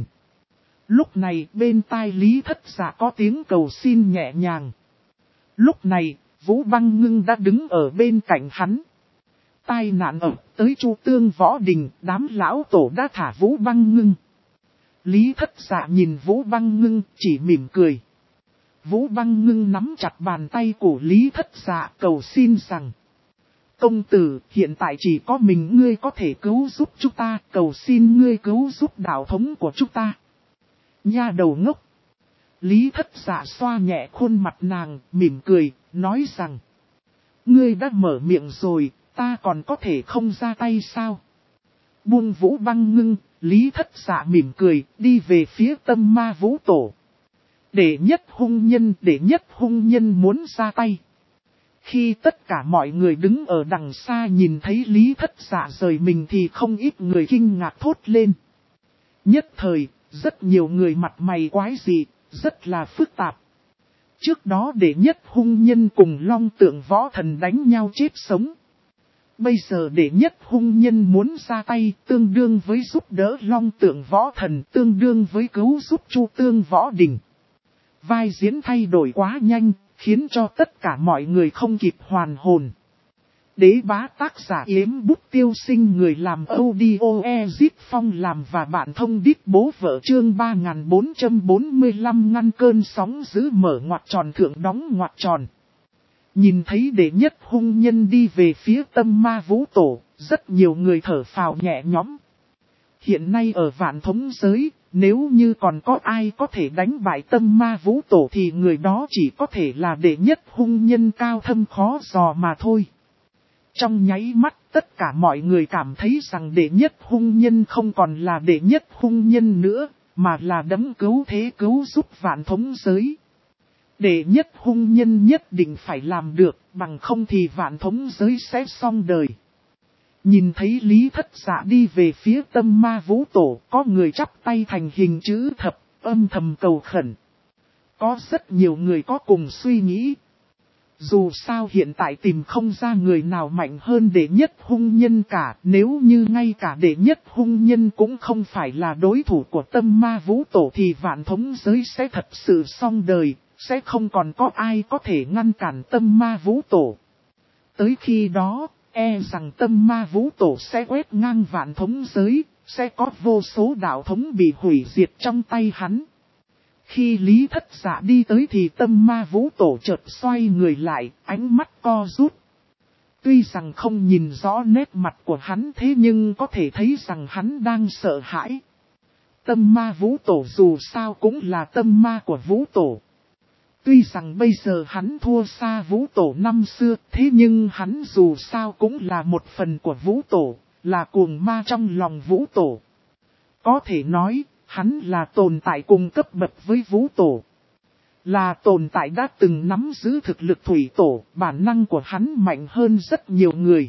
Lúc này bên tai Lý Thất Dạ có tiếng cầu xin nhẹ nhàng. Lúc này, Vũ Băng Ngưng đã đứng ở bên cạnh hắn. Tai nạn ập tới Chu Tương Võ Đình, đám lão tổ đã thả Vũ Băng Ngưng. Lý Thất Dạ nhìn Vũ Băng Ngưng, chỉ mỉm cười. Vũ Băng Ngưng nắm chặt bàn tay của Lý Thất Dạ, cầu xin rằng: công tử, hiện tại chỉ có mình ngươi có thể cứu giúp chúng ta, cầu xin ngươi cứu giúp đạo thống của chúng ta. Nha đầu ngốc. Lý Thất Dạ xoa nhẹ khuôn mặt nàng, mỉm cười, nói rằng: ngươi đã mở miệng rồi, ta còn có thể không ra tay sao? Buông Vũ Băng Ngưng, Lý Thất Dạ mỉm cười, đi về phía Tâm Ma Vũ Tổ. Đệ nhất hung nhân muốn ra tay. Khi tất cả mọi người đứng ở đằng xa nhìn thấy Lý Thất Dạ rời mình thì không ít người kinh ngạc thốt lên. Nhất thời, rất nhiều người mặt mày quái dị, rất là phức tạp. Trước đó đệ nhất hung nhân cùng Long Tượng Võ Thần đánh nhau chết sống. Bây giờ đệ nhất hung nhân muốn ra tay, tương đương với giúp đỡ Long Tượng Võ Thần, tương đương với cứu giúp Chu Tương Võ Đình. Vai diễn thay đổi quá nhanh, khiến cho tất cả mọi người không kịp hoàn hồn. Đế bá tác giả Yếm Bút Tiêu Sinh, người làm audio Ezit Phong làm và bạn thông đít bố vợ, chương 3445 ngăn cơn sóng dữ, mở ngoặc tròn thượng đóng ngoặc tròn. Nhìn thấy đệ nhất hung nhân đi về phía Tâm Ma Vũ Tổ, rất nhiều người thở phào nhẹ nhõm. Hiện nay ở Vạn Thống giới, nếu như còn có ai có thể đánh bại Tâm Ma Vũ Tổ thì người đó chỉ có thể là đệ nhất hung nhân cao thâm khó dò mà thôi. Trong nháy mắt, tất cả mọi người cảm thấy rằng đệ nhất hung nhân không còn là đệ nhất hung nhân nữa, mà là đấng cứu thế cứu giúp Vạn Thống giới. Đệ nhất hung nhân nhất định phải làm được, bằng không thì Vạn Thống giới sẽ xong đời. Nhìn thấy Lý Thất Dạ đi về phía Tâm Ma Vũ Tổ, có người chắp tay thành hình chữ thập, âm thầm cầu khẩn. Có rất nhiều người có cùng suy nghĩ. Dù sao hiện tại tìm không ra người nào mạnh hơn đệ nhất hung nhân cả, nếu như ngay cả đệ nhất hung nhân cũng không phải là đối thủ của Tâm Ma Vũ Tổ thì Vạn Thống giới sẽ thật sự xong đời, sẽ không còn có ai có thể ngăn cản Tâm Ma Vũ Tổ. Tới khi đó, e rằng Tâm Ma Vũ Tổ sẽ quét ngang Vạn Thống giới, sẽ có vô số đạo thống bị hủy diệt trong tay hắn. Khi Lý Thất Dạ đi tới thì Tâm Ma Vũ Tổ chợt xoay người lại, ánh mắt co rút. Tuy rằng không nhìn rõ nét mặt của hắn thế nhưng có thể thấy rằng hắn đang sợ hãi. Tâm Ma Vũ Tổ dù sao cũng là tâm ma của Vũ Tổ. Tuy rằng bây giờ hắn thua xa Vũ Tổ năm xưa, thế nhưng hắn dù sao cũng là một phần của Vũ Tổ, là cuồng ma trong lòng Vũ Tổ. Có thể nói, hắn là tồn tại cùng cấp bậc với Vũ Tổ. Là tồn tại đã từng nắm giữ thực lực Thủy Tổ, bản năng của hắn mạnh hơn rất nhiều người.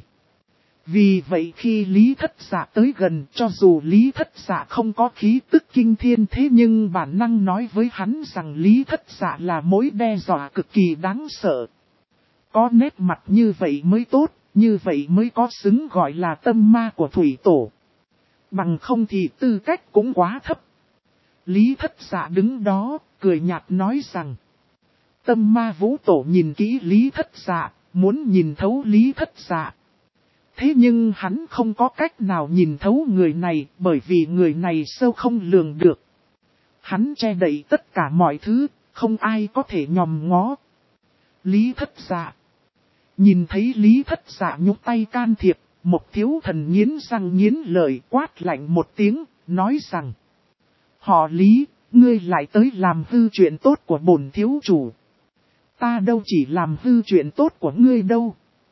Vì vậy khi Lý Thất Dạ tới gần, cho dù Lý Thất Dạ không có khí tức kinh thiên thế nhưng bản năng nói với hắn rằng Lý Thất Dạ là mối đe dọa cực kỳ đáng sợ. Có nét mặt như vậy mới tốt, như vậy mới có xứng gọi là tâm ma của Thủy Tổ. Bằng không thì tư cách cũng quá thấp. Lý Thất Dạ đứng đó, cười nhạt nói rằng. Tâm Ma Vũ Tổ nhìn kỹ Lý Thất Dạ, muốn nhìn thấu Lý Thất Dạ. Thế nhưng hắn không có cách nào nhìn thấu người này, bởi vì người này sâu không lường được. Hắn che đậy tất cả mọi thứ, không ai có thể nhòm ngó. Lý Thất Dạ. Nhìn thấy Lý Thất Dạ nhúc tay can thiệp, một thiếu thần nghiến răng nghiến lợi quát lạnh một tiếng, nói rằng. Họ Lý, ngươi lại tới làm hư chuyện tốt của bổn thiếu chủ. Ta đâu chỉ làm hư chuyện tốt của ngươi đâu.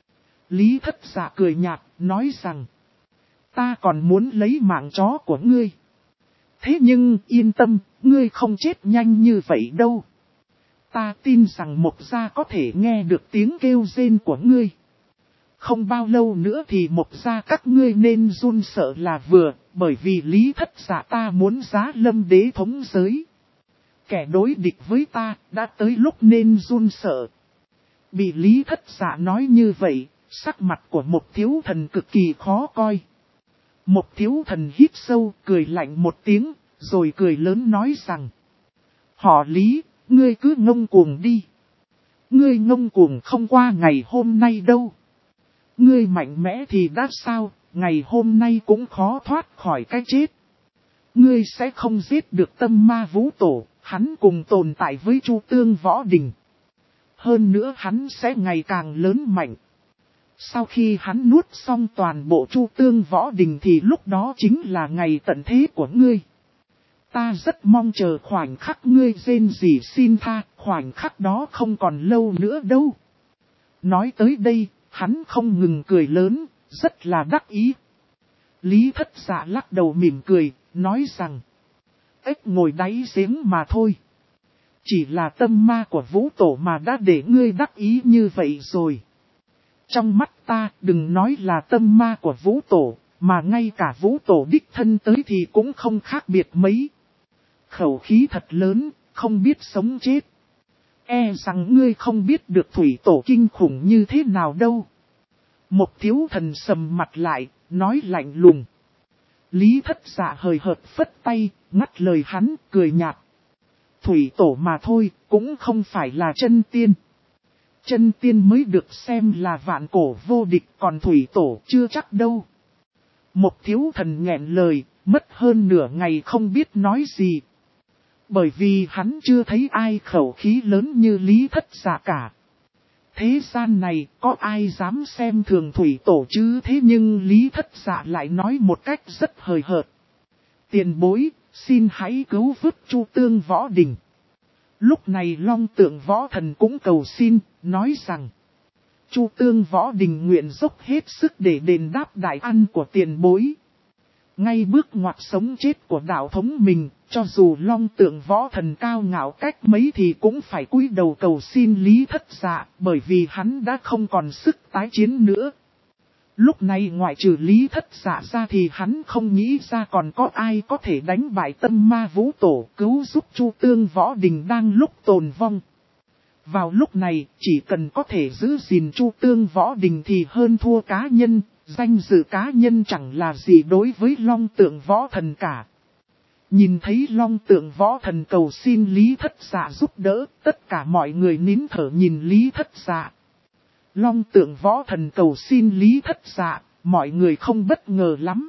Lý Thất Dạ cười nhạt, nói rằng. Ta còn muốn lấy mạng chó của ngươi. Thế nhưng yên tâm, ngươi không chết nhanh như vậy đâu. Ta tin rằng Mộc Gia có thể nghe được tiếng kêu rên của ngươi. Không bao lâu nữa thì Mộc Gia các ngươi nên run sợ là vừa, bởi vì Lý Thất Dạ ta muốn giá lâm đế thống giới. Kẻ đối địch với ta đã tới lúc nên run sợ. Bị Lý Thất Dạ nói như vậy, sắc mặt của một thiếu thần cực kỳ khó coi. Một thiếu thần hít sâu, cười lạnh một tiếng, rồi cười lớn nói rằng. Họ Lý, ngươi cứ ngông cuồng đi. Ngươi ngông cuồng không qua ngày hôm nay đâu. Ngươi mạnh mẽ thì đã sao, ngày hôm nay cũng khó thoát khỏi cái chết. Ngươi sẽ không giết được Tâm Ma Vũ Tổ, hắn cùng tồn tại với Chu Tương Võ Đình. Hơn nữa hắn sẽ ngày càng lớn mạnh. Sau khi hắn nuốt xong toàn bộ Chu Tương Võ Đình thì lúc đó chính là ngày tận thế của ngươi. Ta rất mong chờ khoảnh khắc ngươi rên rỉ xin tha, khoảnh khắc đó không còn lâu nữa đâu. Nói tới đây, hắn không ngừng cười lớn, rất là đắc ý. Lý Thất Dạ lắc đầu mỉm cười, nói rằng, ếch ngồi đáy giếng mà thôi. Chỉ là tâm ma của Vũ Tổ mà đã để ngươi đắc ý như vậy rồi. Trong mắt ta, đừng nói là tâm ma của Vũ Tổ, mà ngay cả Vũ Tổ đích thân tới thì cũng không khác biệt mấy. Khẩu khí thật lớn, không biết sống chết. E rằng ngươi không biết được Thủy Tổ kinh khủng như thế nào đâu. Một thiếu thần sầm mặt lại, nói lạnh lùng. Lý Thất Dạ hời hợt phất tay, ngắt lời hắn, cười nhạt. Thủy Tổ mà thôi, cũng không phải là chân tiên. Chân tiên mới được xem là vạn cổ vô địch, còn Thủy Tổ chưa chắc đâu. Một thiếu thần nghẹn lời, mất hơn nửa ngày không biết nói gì. Bởi vì hắn chưa thấy ai khẩu khí lớn như Lý Thất Dạ cả. Thế gian này có ai dám xem thường Thủy Tổ chứ, thế nhưng Lý Thất Dạ lại nói một cách rất hời hợt. Tiền bối, xin hãy cứu vớt Chu Tương Võ Đình. Lúc này Long Tượng Võ Thần cũng cầu xin, nói rằng Chu Tương Võ Đình nguyện dốc hết sức để đền đáp đại ân của tiền bối. Ngay bước ngoặt sống chết của đạo thống mình, cho dù Long Tượng Võ Thần cao ngạo cách mấy thì cũng phải cúi đầu cầu xin Lý Thất Dạ, bởi vì hắn đã không còn sức tái chiến nữa. Lúc này ngoại trừ Lý Thất Dạ ra thì hắn không nghĩ ra còn có ai có thể đánh bại Tâm Ma Vũ Tổ, cứu giúp Chu Tương Võ Đình đang lúc tồn vong. Vào lúc này, chỉ cần có thể giữ gìn Chu Tương Võ Đình thì hơn thua cá nhân, danh dự cá nhân chẳng là gì đối với Long Tượng Võ Thần cả. Nhìn thấy Long Tượng Võ Thần cầu xin Lý Thất Dạ giúp đỡ, tất cả mọi người nín thở nhìn Lý Thất Dạ. Long Tượng Võ Thần cầu xin Lý Thất Dạ, mọi người không bất ngờ lắm.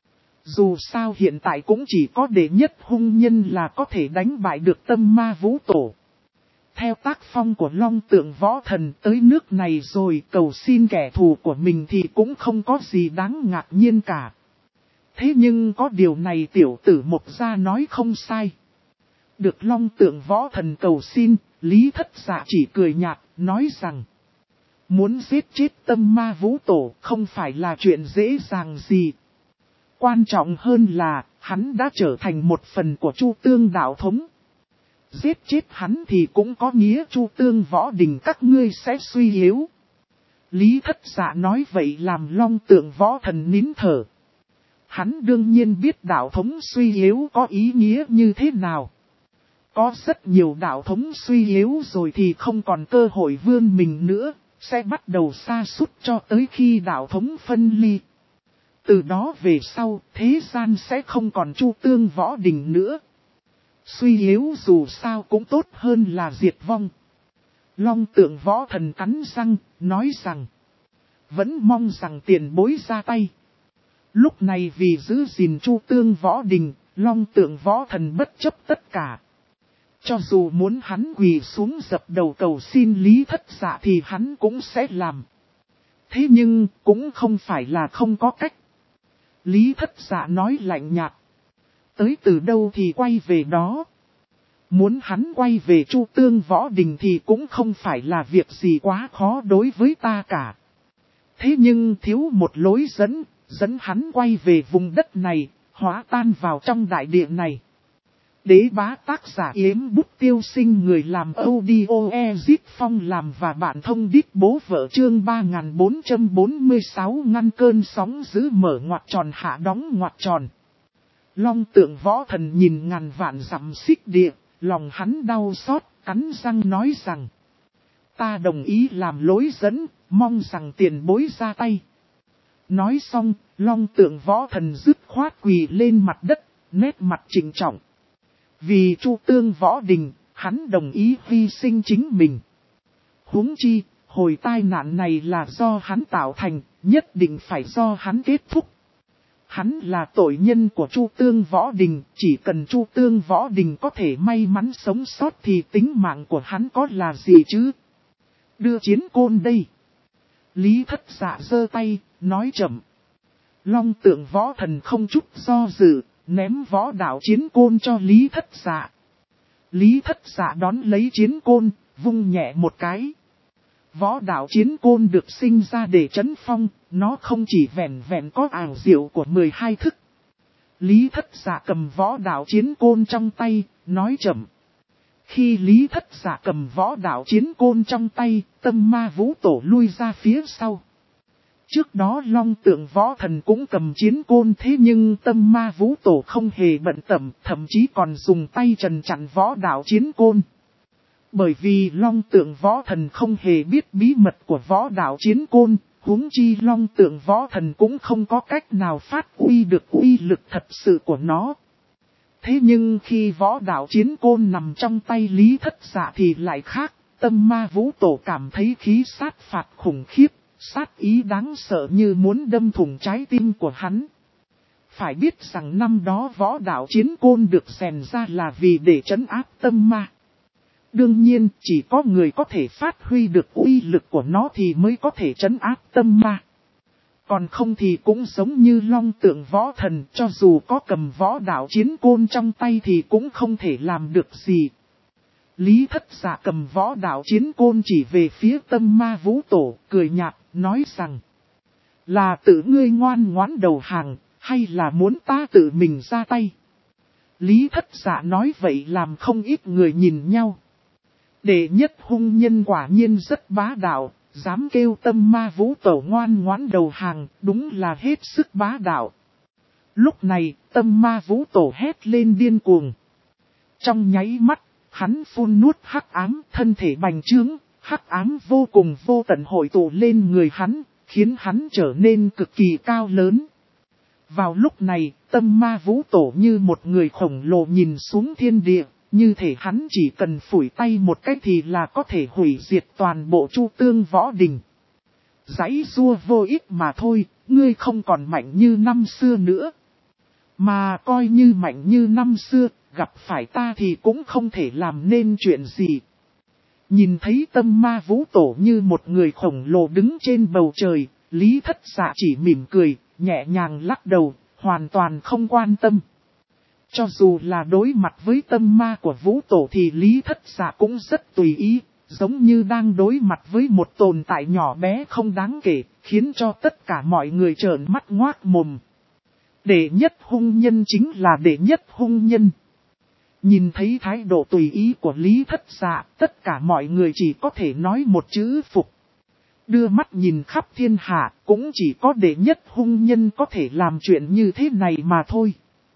Dù sao hiện tại cũng chỉ có đệ nhất hung nhân là có thể đánh bại được Tâm Ma Vũ Tổ. Theo tác phong của Long Tượng Võ Thần tới nước này rồi cầu xin kẻ thù của mình thì cũng không có gì đáng ngạc nhiên cả. Thế nhưng có điều này tiểu tử Mộc Gia nói không sai. Được Long Tượng Võ Thần cầu xin, Lý Thất Dạ chỉ cười nhạt, nói rằng muốn giết chết Tâm Ma Vũ Tổ không phải là chuyện dễ dàng gì. Quan trọng hơn là, hắn đã trở thành một phần của Chu Tương đạo thống. Giết chết hắn thì cũng có nghĩa Chu Tương Võ Đình các ngươi sẽ suy yếu. Lý Thất Dạ nói vậy làm Long Tượng Võ Thần nín thở. Hắn đương nhiên biết đạo thống suy yếu có ý nghĩa như thế nào. Có rất nhiều đạo thống suy yếu rồi thì không còn cơ hội vươn mình nữa, sẽ bắt đầu sa sút cho tới khi đạo thống phân ly. Từ đó về sau, thế gian sẽ không còn Chu Tương Võ Đình nữa. Suy yếu dù sao cũng tốt hơn là diệt vong. Long Tượng Võ Thần cắn răng, nói rằng vẫn mong rằng tiền bối ra tay. Lúc này vì giữ gìn Chu Tương Võ Đình, Long Tượng Võ Thần bất chấp tất cả. Cho dù muốn hắn quỳ xuống dập đầu cầu xin Lý Thất Dạ thì hắn cũng sẽ làm. Thế nhưng cũng không phải là không có cách. Lý Thất Dạ nói lạnh nhạt. Tới từ đâu thì quay về đó. Muốn hắn quay về Chu Tương Võ Đình thì cũng không phải là việc gì quá khó đối với ta cả. Thế nhưng thiếu một lối dẫn hắn quay về vùng đất này, hóa tan vào trong đại địa này. Đế bá tác giả Yếm Bút Tiêu Sinh, người làm audio Ezit Phong làm và bạn thông đít bố vợ chương 3446 ngăn cơn sóng giữ mở ngoặc tròn hạ đóng ngoặc tròn. Long Tượng Võ Thần nhìn ngàn vạn dặm xích địa, lòng hắn đau xót, cắn răng nói rằng ta đồng ý làm lối dẫn, mong rằng tiền bối ra tay. Nói xong, Long Tượng Võ Thần dứt khoát quỳ lên mặt đất, nét mặt trịnh trọng. Vì Chu Tương Võ Đình, hắn đồng ý hy sinh chính mình. Huống chi, hồi tai nạn này là do hắn tạo thành, nhất định phải do hắn kết thúc. Hắn là tội nhân của Chu Tương Võ Đình, chỉ cần Chu Tương Võ Đình có thể may mắn sống sót thì tính mạng của hắn có là gì chứ? Đưa chiến côn đây. Lý Thất Dạ giơ tay, nói chậm. Long Tượng Võ Thần không chút do dự, ném võ đạo chiến côn cho Lý Thất Dạ. Lý Thất Dạ đón lấy chiến côn, vung nhẹ một cái. Võ đạo chiến côn được sinh ra để trấn phong, nó không chỉ vẹn vẹn có ảo diệu của 12 thức. Lý Thất Dạ cầm võ đạo chiến côn trong tay, nói chậm. Khi Lý Thất Dạ cầm võ đạo chiến côn trong tay, Tâm Ma Vũ Tổ lui ra phía sau. Trước đó Long Tượng Võ Thần cũng cầm chiến côn, thế nhưng Tâm Ma Vũ Tổ không hề bận tâm, thậm chí còn dùng tay trần chặn võ đạo chiến côn. Bởi vì Long Tượng Võ Thần không hề biết bí mật của võ đạo chiến côn, huống chi Long Tượng Võ Thần cũng không có cách nào phát uy được uy lực thật sự của nó. Thế nhưng khi võ đạo chiến côn nằm trong tay Lý Thất Dạ thì lại khác, Tâm Ma Vũ Tổ cảm thấy khí sát phạt khủng khiếp, sát ý đáng sợ như muốn đâm thủng trái tim của hắn. Phải biết rằng năm đó võ đạo chiến côn được rèn ra là vì để trấn áp tâm ma. Đương nhiên, chỉ có người có thể phát huy được uy lực của nó thì mới có thể trấn áp tâm ma. Còn không thì cũng giống như Long Tượng Võ Thần, cho dù có cầm võ đạo chiến côn trong tay thì cũng không thể làm được gì. Lý Thất Dạ cầm võ đạo chiến côn chỉ về phía Tâm Ma Vũ Tổ, cười nhạt, nói rằng: là tự ngươi ngoan ngoãn đầu hàng, hay là muốn ta tự mình ra tay? Lý Thất Dạ nói vậy làm không ít người nhìn nhau. Đệ nhất hung nhân quả nhiên rất bá đạo, dám kêu Tâm Ma Vũ Tổ ngoan ngoãn đầu hàng, đúng là hết sức bá đạo. Lúc này, Tâm Ma Vũ Tổ hét lên điên cuồng. Trong nháy mắt, hắn phun nuốt hắc ám, thân thể bành trướng, hắc ám vô cùng vô tận hội tụ lên người hắn, khiến hắn trở nên cực kỳ cao lớn. Vào lúc này, Tâm Ma Vũ Tổ như một người khổng lồ nhìn xuống thiên địa, như thể hắn chỉ cần phủi tay một cái thì là có thể hủy diệt toàn bộ Chu Tương Võ Đình. Giãy giụa vô ích mà thôi, ngươi không còn mạnh như năm xưa nữa. Mà coi như mạnh như năm xưa, gặp phải ta thì cũng không thể làm nên chuyện gì. Nhìn thấy Tâm Ma Vũ Tổ như một người khổng lồ đứng trên bầu trời, Lý Thất Dạ chỉ mỉm cười, nhẹ nhàng lắc đầu, hoàn toàn không quan tâm. Cho dù là đối mặt với tâm ma của Vũ Tổ thì Lý Thất Dạ cũng rất tùy ý, giống như đang đối mặt với một tồn tại nhỏ bé không đáng kể, khiến cho tất cả mọi người trợn mắt ngoác mồm. Đệ nhất hung nhân chính là đệ nhất hung nhân. Nhìn thấy thái độ tùy ý của Lý Thất Dạ, tất cả mọi người chỉ có thể nói một chữ phục. Đưa mắt nhìn khắp thiên hạ, cũng chỉ có đệ nhất hung nhân có thể làm chuyện như thế này mà thôi.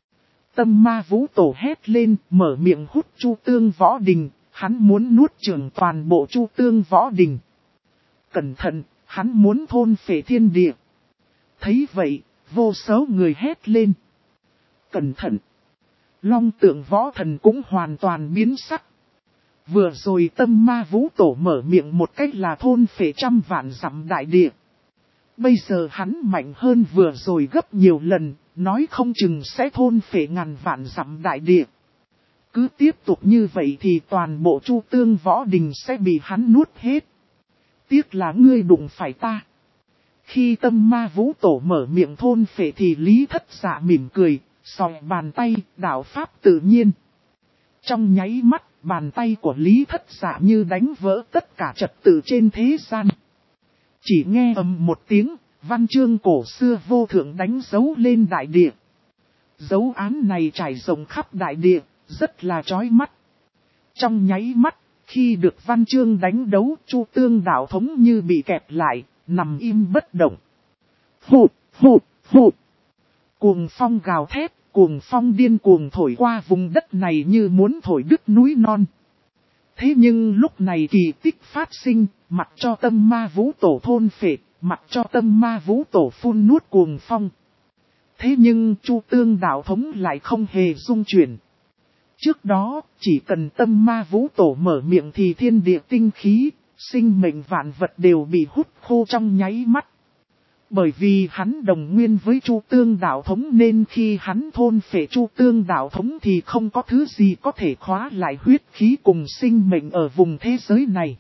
Tâm Ma Vũ Tổ hét lên, mở miệng hút Chu Tương Võ Đình, hắn muốn nuốt chửng toàn bộ Chu Tương Võ Đình. Cẩn thận, hắn muốn thôn phệ thiên địa. Thấy vậy, vô số người hét lên. Cẩn thận! Long Tượng Võ Thần cũng hoàn toàn biến sắc. Vừa rồi Tâm Ma Vũ Tổ mở miệng một cách là thôn phệ trăm vạn dặm đại địa. Bây giờ hắn mạnh hơn vừa rồi gấp nhiều lần, nói không chừng sẽ thôn phệ ngàn vạn dặm đại địa. Cứ tiếp tục như vậy thì toàn bộ Chu Tương Võ Đình sẽ bị hắn nuốt hết. Tiếc là ngươi đụng phải ta. Khi Tâm Ma Vũ Tổ mở miệng thôn phệ thì Lý Thất Dạ mỉm cười, sòi bàn tay, đạo pháp tự nhiên. Trong nháy mắt, bàn tay của Lý Thất Dạ như đánh vỡ tất cả trật tự trên thế gian. Chỉ nghe ầm một tiếng, văn chương cổ xưa vô thượng đánh dấu lên đại địa. Dấu án này trải rộng khắp đại địa, rất là chói mắt. Trong nháy mắt, khi được văn chương đánh dấu, Chu Tương đạo thống như bị kẹp lại, nằm im bất động. Hụt, hụt, hụt. Cuồng phong gào thét, cuồng phong điên cuồng thổi qua vùng đất này như muốn thổi đứt núi non. Thế nhưng lúc này kỳ tích phát sinh, mặc cho Tâm Ma Vũ Tổ thôn phệ, mặc cho Tâm Ma Vũ Tổ phun nuốt cuồng phong. Thế nhưng Chu Tương đạo thống lại không hề rung chuyển. Trước đó, chỉ cần Tâm Ma Vũ Tổ mở miệng thì thiên địa tinh khí, sinh mệnh vạn vật đều bị hút khô trong nháy mắt. Bởi vì hắn đồng nguyên với Chu Tương đạo thống nên khi hắn thôn phệ Chu Tương đạo thống thì không có thứ gì có thể khóa lại huyết khí cùng sinh mệnh ở vùng thế giới này.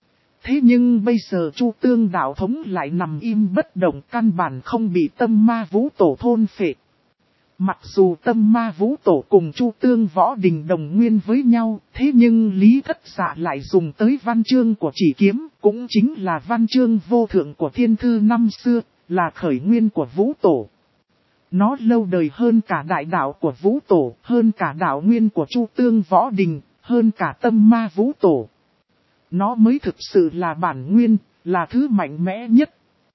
Thế nhưng bây giờ Chu Tương đạo thống lại nằm im bất động, căn bản không bị Tâm Ma Vũ Tổ thôn phệ. Mặc dù Tâm Ma Vũ Tổ cùng Chu Tương Võ Đình đồng nguyên với nhau, thế nhưng Lý Thất Dạ lại dùng tới văn chương của chỉ kiếm, cũng chính là văn chương vô thượng của thiên thư năm xưa, là khởi nguyên của Vũ Tổ. Nó lâu đời hơn cả đại đạo của Vũ Tổ, hơn cả đạo nguyên của Chu Tương Võ Đình, hơn cả Tâm Ma Vũ Tổ. Nó mới thực sự là bản nguyên, là thứ mạnh mẽ nhất.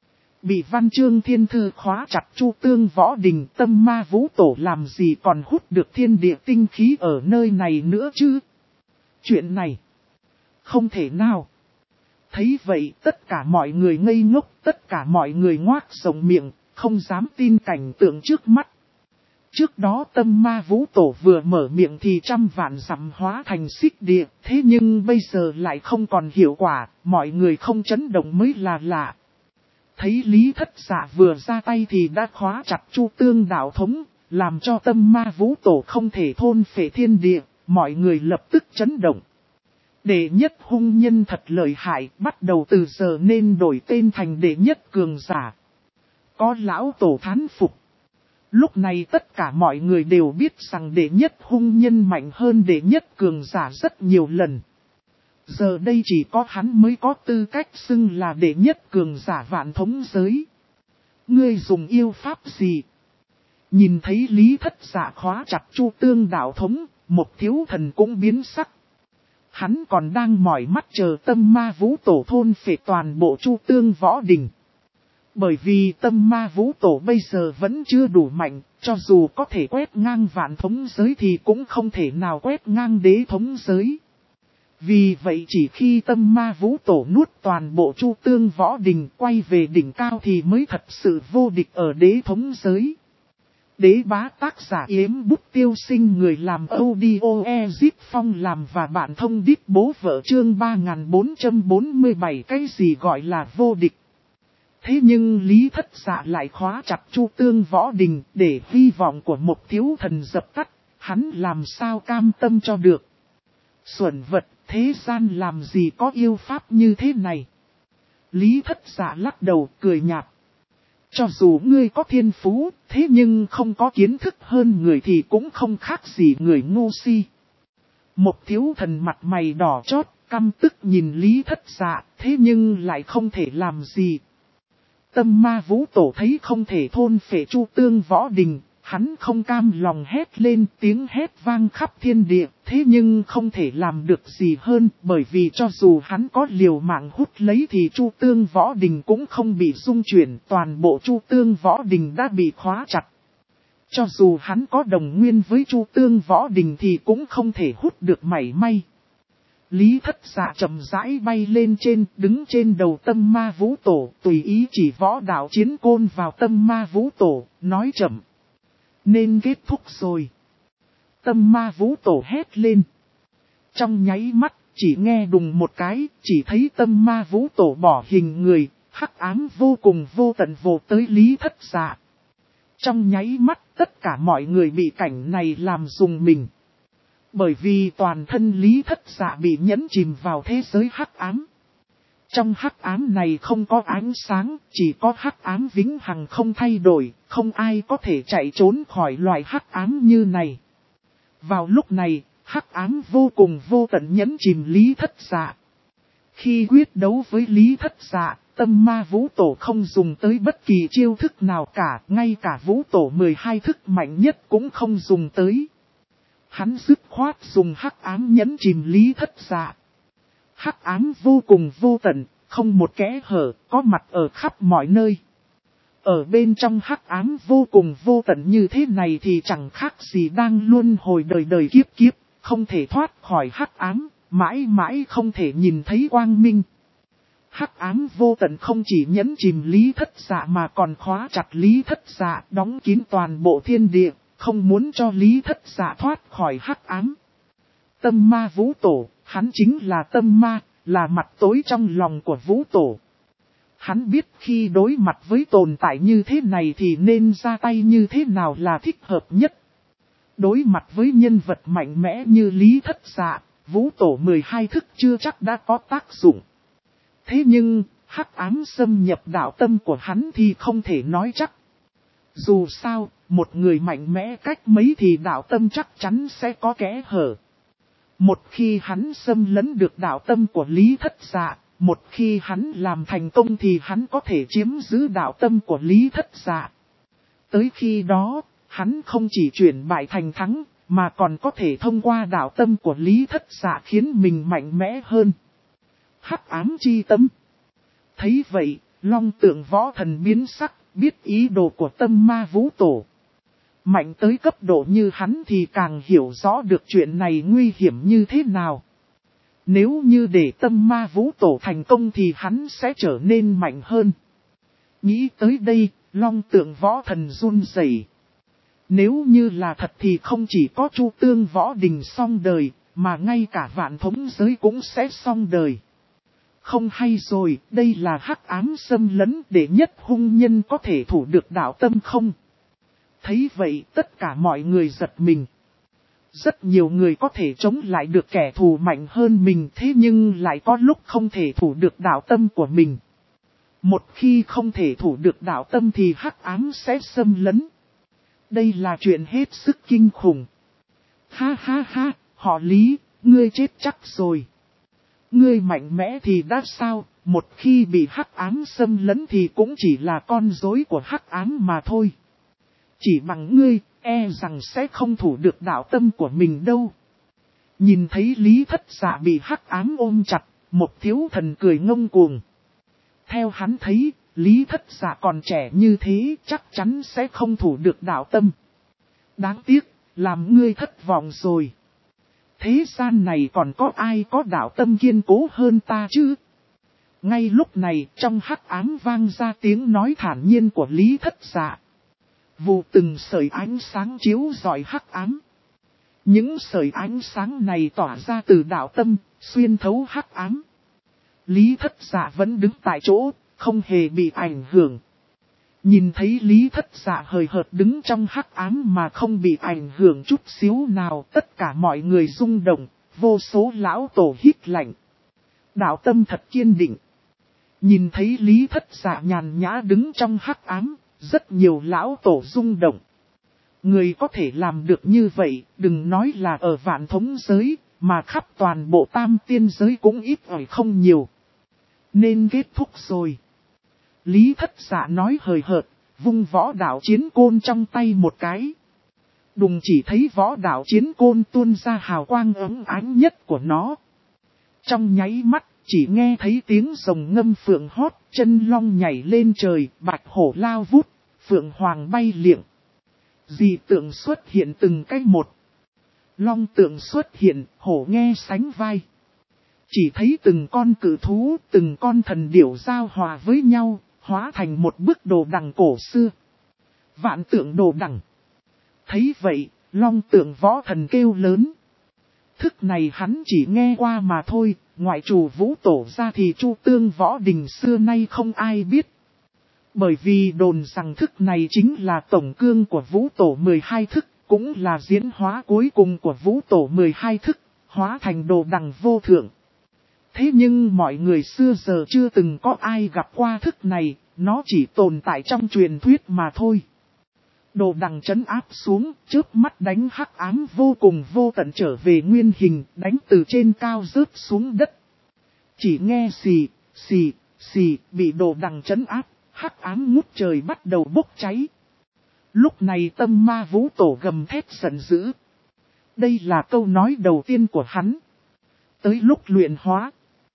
Bị văn chương thiên thư khóa chặt Chu Tương Võ Đình, Tâm Ma Vũ Tổ làm gì còn hút được thiên địa tinh khí ở nơi này nữa chứ? Chuyện này không thể nào. Thấy vậy tất cả mọi người ngây ngốc, tất cả mọi người ngoác rộng miệng, không dám tin cảnh tượng trước mắt. Trước đó Tâm Ma Vũ Tổ vừa mở miệng thì trăm vạn dặm hóa thành xích địa, thế nhưng bây giờ lại không còn hiệu quả, mọi người không chấn động mới là lạ. Thấy Lý Thất Dạ vừa ra tay thì đã khóa chặt Chu Tương đạo thống, làm cho Tâm Ma Vũ Tổ không thể thôn phệ thiên địa, mọi người lập tức chấn động. Đệ nhất hung nhân thật lợi hại, bắt đầu từ giờ nên đổi tên thành đệ nhất cường giả. Có lão tổ thán phục. Lúc này tất cả mọi người đều biết rằng đệ nhất hung nhân mạnh hơn đệ nhất cường giả rất nhiều lần. Giờ đây chỉ có hắn mới có tư cách xưng là đệ nhất cường giả vạn thống giới. Ngươi dùng yêu pháp gì? Nhìn thấy Lý Thất Dạ khóa chặt Chu Tương đạo thống, một thiếu thần cũng biến sắc. Hắn còn đang mỏi mắt chờ Tâm Ma Vũ Tổ thôn phệ toàn bộ Chu Tương Võ Đình. Bởi vì Tâm Ma Vũ Tổ bây giờ vẫn chưa đủ mạnh, cho dù có thể quét ngang vạn thống giới thì cũng không thể nào quét ngang đế thống giới. Vì vậy chỉ khi Tâm Ma Vũ Tổ nuốt toàn bộ Chu Tương Võ Đình quay về đỉnh cao thì mới thật sự vô địch ở đế thống giới. Đế bá tác giả Yếm Bút Tiêu Sinh, người làm audio Ezip Phong làm và bạn thông đít bố vợ chương 3447. Cái gì gọi là vô địch? Thế nhưng Lý Thất Dạ lại khóa chặt Chu Tương Võ Đình để hy vọng của một thiếu thần dập tắt, hắn làm sao cam tâm cho được. Xuẩn vật, thế gian làm gì có yêu pháp như thế này? Lý Thất Dạ lắc đầu cười nhạt. Cho dù ngươi có thiên phú, thế nhưng không có kiến thức hơn người thì cũng không khác gì người ngu si. Một thiếu thần mặt mày đỏ chót, căm tức nhìn Lý Thất Dạ, thế nhưng lại không thể làm gì. Tâm Ma Vũ Tổ thấy không thể thôn phệ Chu Tương Võ Đình, hắn không cam lòng hét lên, tiếng hét vang khắp thiên địa, thế nhưng không thể làm được gì hơn, bởi vì cho dù hắn có liều mạng hút lấy thì Chu Tương Võ Đình cũng không bị rung chuyển, toàn bộ Chu Tương Võ Đình đã bị khóa chặt. Cho dù hắn có đồng nguyên với Chu Tương Võ Đình thì cũng không thể hút được mảy may. Lý Thất Dạ chậm rãi bay lên trên, đứng trên đầu Tâm Ma Vũ Tổ, tùy ý chỉ võ đạo chiến côn vào Tâm Ma Vũ Tổ, nói chậm. Nên kết thúc rồi. Tâm Ma Vũ Tổ hét lên. Trong nháy mắt, chỉ nghe đùng một cái, chỉ thấy Tâm Ma Vũ Tổ bỏ hình người, hắc ám vô cùng vô tận vồ tới Lý Thất Dạ. Trong nháy mắt, tất cả mọi người bị cảnh này làm rùng mình. Bởi vì toàn thân Lý Thất Dạ bị nhấn chìm vào thế giới hắc ám. Trong hắc ám này không có ánh sáng, chỉ có hắc ám vĩnh hằng không thay đổi, không ai có thể chạy trốn khỏi loại hắc ám như này. Vào lúc này, hắc ám vô cùng vô tận nhấn chìm Lý Thất Dạ. Khi quyết đấu với Lý Thất Dạ, Tâm Ma Vũ Tổ không dùng tới bất kỳ chiêu thức nào cả, ngay cả Vũ Tổ 12 thức mạnh nhất cũng không dùng tới. Hắn dứt khoát dùng hắc ám nhấn chìm Lý Thất Dạ. Hắc ám vô cùng vô tận, không một kẽ hở, có mặt ở khắp mọi nơi. Ở bên trong hắc ám vô cùng vô tận như thế này thì chẳng khác gì đang luân hồi đời đời kiếp kiếp, không thể thoát khỏi hắc ám, mãi mãi không thể nhìn thấy quang minh. Hắc ám vô tận không chỉ nhấn chìm Lý Thất Dạ mà còn khóa chặt Lý Thất Dạ, đóng kín toàn bộ thiên địa, không muốn cho Lý Thất Dạ thoát khỏi hắc ám. Tâm Ma Vũ Tổ, hắn chính là Tâm Ma, là mặt tối trong lòng của Vũ Tổ. Hắn biết khi đối mặt với tồn tại như thế này thì nên ra tay như thế nào là thích hợp nhất. Đối mặt với nhân vật mạnh mẽ như Lý Thất Dạ, Vũ Tổ 12 thức chưa chắc đã có tác dụng. Thế nhưng, hắc ám xâm nhập đạo tâm của hắn thì không thể nói chắc. Dù sao, một người mạnh mẽ cách mấy thì đạo tâm chắc chắn sẽ có kẽ hở. Một khi hắn xâm lấn được đạo tâm của Lý Thất Dạ, một khi hắn làm thành công thì hắn có thể chiếm giữ đạo tâm của Lý Thất Dạ. Tới khi đó, hắn không chỉ chuyển bại thành thắng, mà còn có thể thông qua đạo tâm của Lý Thất Dạ khiến mình mạnh mẽ hơn. Hắc ám chi tâm. Thấy vậy, Long Tượng Võ Thần biến sắc, biết ý đồ của Tâm Ma Vũ Tổ. Mạnh tới cấp độ như hắn thì càng hiểu rõ được chuyện này nguy hiểm như thế nào. Nếu như để Tâm Ma Vũ Tổ thành công thì hắn sẽ trở nên mạnh hơn. Nghĩ tới đây, Long Tượng Võ Thần run rẩy. Nếu như là thật thì không chỉ có Chu Tương Võ Đình xong đời, mà ngay cả vạn thống giới cũng sẽ xong đời. Không hay rồi, đây là hắc ám xâm lấn để nhất hung nhân có thể thủ được đạo tâm không? Thấy vậy tất cả mọi người giật mình. Rất nhiều người có thể chống lại được kẻ thù mạnh hơn mình thế nhưng lại có lúc không thể thủ được đạo tâm của mình. Một khi không thể thủ được đạo tâm thì hắc ám sẽ xâm lấn. Đây là chuyện hết sức kinh khủng. Ha ha ha, họ Lý, ngươi chết chắc rồi. Ngươi mạnh mẽ thì đã sao, một khi bị hắc ám xâm lấn thì cũng chỉ là con rối của hắc ám mà thôi. Chỉ bằng ngươi, e rằng sẽ không thủ được đạo tâm của mình đâu. Nhìn thấy Lý Thất Dạ bị hắc ám ôm chặt, một thiếu thần cười ngông cuồng. Theo hắn thấy, Lý Thất Dạ còn trẻ như thế chắc chắn sẽ không thủ được đạo tâm. Đáng tiếc, làm ngươi thất vọng rồi. Thế gian này còn có ai có đạo tâm kiên cố hơn ta chứ? Ngay lúc này trong hắc ám vang ra tiếng nói thản nhiên của Lý Thất Dạ. Vụ từng sợi ánh sáng chiếu rọi hắc ám. Những sợi ánh sáng này tỏa ra từ đạo tâm, xuyên thấu hắc ám. Lý Thất Dạ vẫn đứng tại chỗ, không hề bị ảnh hưởng. Nhìn thấy Lý Thất Dạ hời hợt đứng trong hắc ám mà không bị ảnh hưởng chút xíu nào, tất cả mọi người rung động, vô số lão tổ hít lạnh. Đạo tâm thật kiên định. Nhìn thấy Lý Thất Dạ nhàn nhã đứng trong hắc ám, rất nhiều lão tổ rung động. Người có thể làm được như vậy, đừng nói là ở vạn thống giới, mà khắp toàn bộ tam tiên giới cũng ít ỏi không nhiều. Nên kết thúc rồi. Lý Thất Dạ nói hời hợt, vung võ đạo chiến côn trong tay một cái. Đùng chỉ thấy võ đạo chiến côn tuôn ra hào quang ấm ánh nhất của nó. Trong nháy mắt, chỉ nghe thấy tiếng rồng ngâm phượng hót, chân long nhảy lên trời, bạch hổ lao vút, phượng hoàng bay liệng. Dị tượng xuất hiện từng cái một. Long tượng xuất hiện, hổ nghe sánh vai. Chỉ thấy từng con cự thú, từng con thần điểu giao hòa với nhau, hóa thành một bức đồ đằng cổ xưa. Vạn tượng đồ đằng. Thấy vậy, Long Tượng Võ Thần kêu lớn. Thức này hắn chỉ nghe qua mà thôi, ngoại trừ Vũ Tổ ra thì Chu Tương Võ Đình xưa nay không ai biết. Bởi vì đồn rằng thức này chính là tổng cương của Vũ Tổ 12 thức, cũng là diễn hóa cuối cùng của Vũ Tổ 12 thức, hóa thành đồ đằng vô thượng. Thế nhưng mọi người xưa giờ chưa từng có ai gặp qua thức này, nó chỉ tồn tại trong truyền thuyết mà thôi. Đồ đằng trấn áp xuống, chớp mắt đánh hắc ám vô cùng vô tận trở về nguyên hình, đánh từ trên cao rớt xuống đất. Chỉ nghe xì, xì, xì, bị đồ đằng trấn áp, hắc ám ngút trời bắt đầu bốc cháy. Lúc này Tâm Ma Vũ Tổ gầm thét giận dữ. Đây là câu nói đầu tiên của hắn. Tới lúc luyện hóa,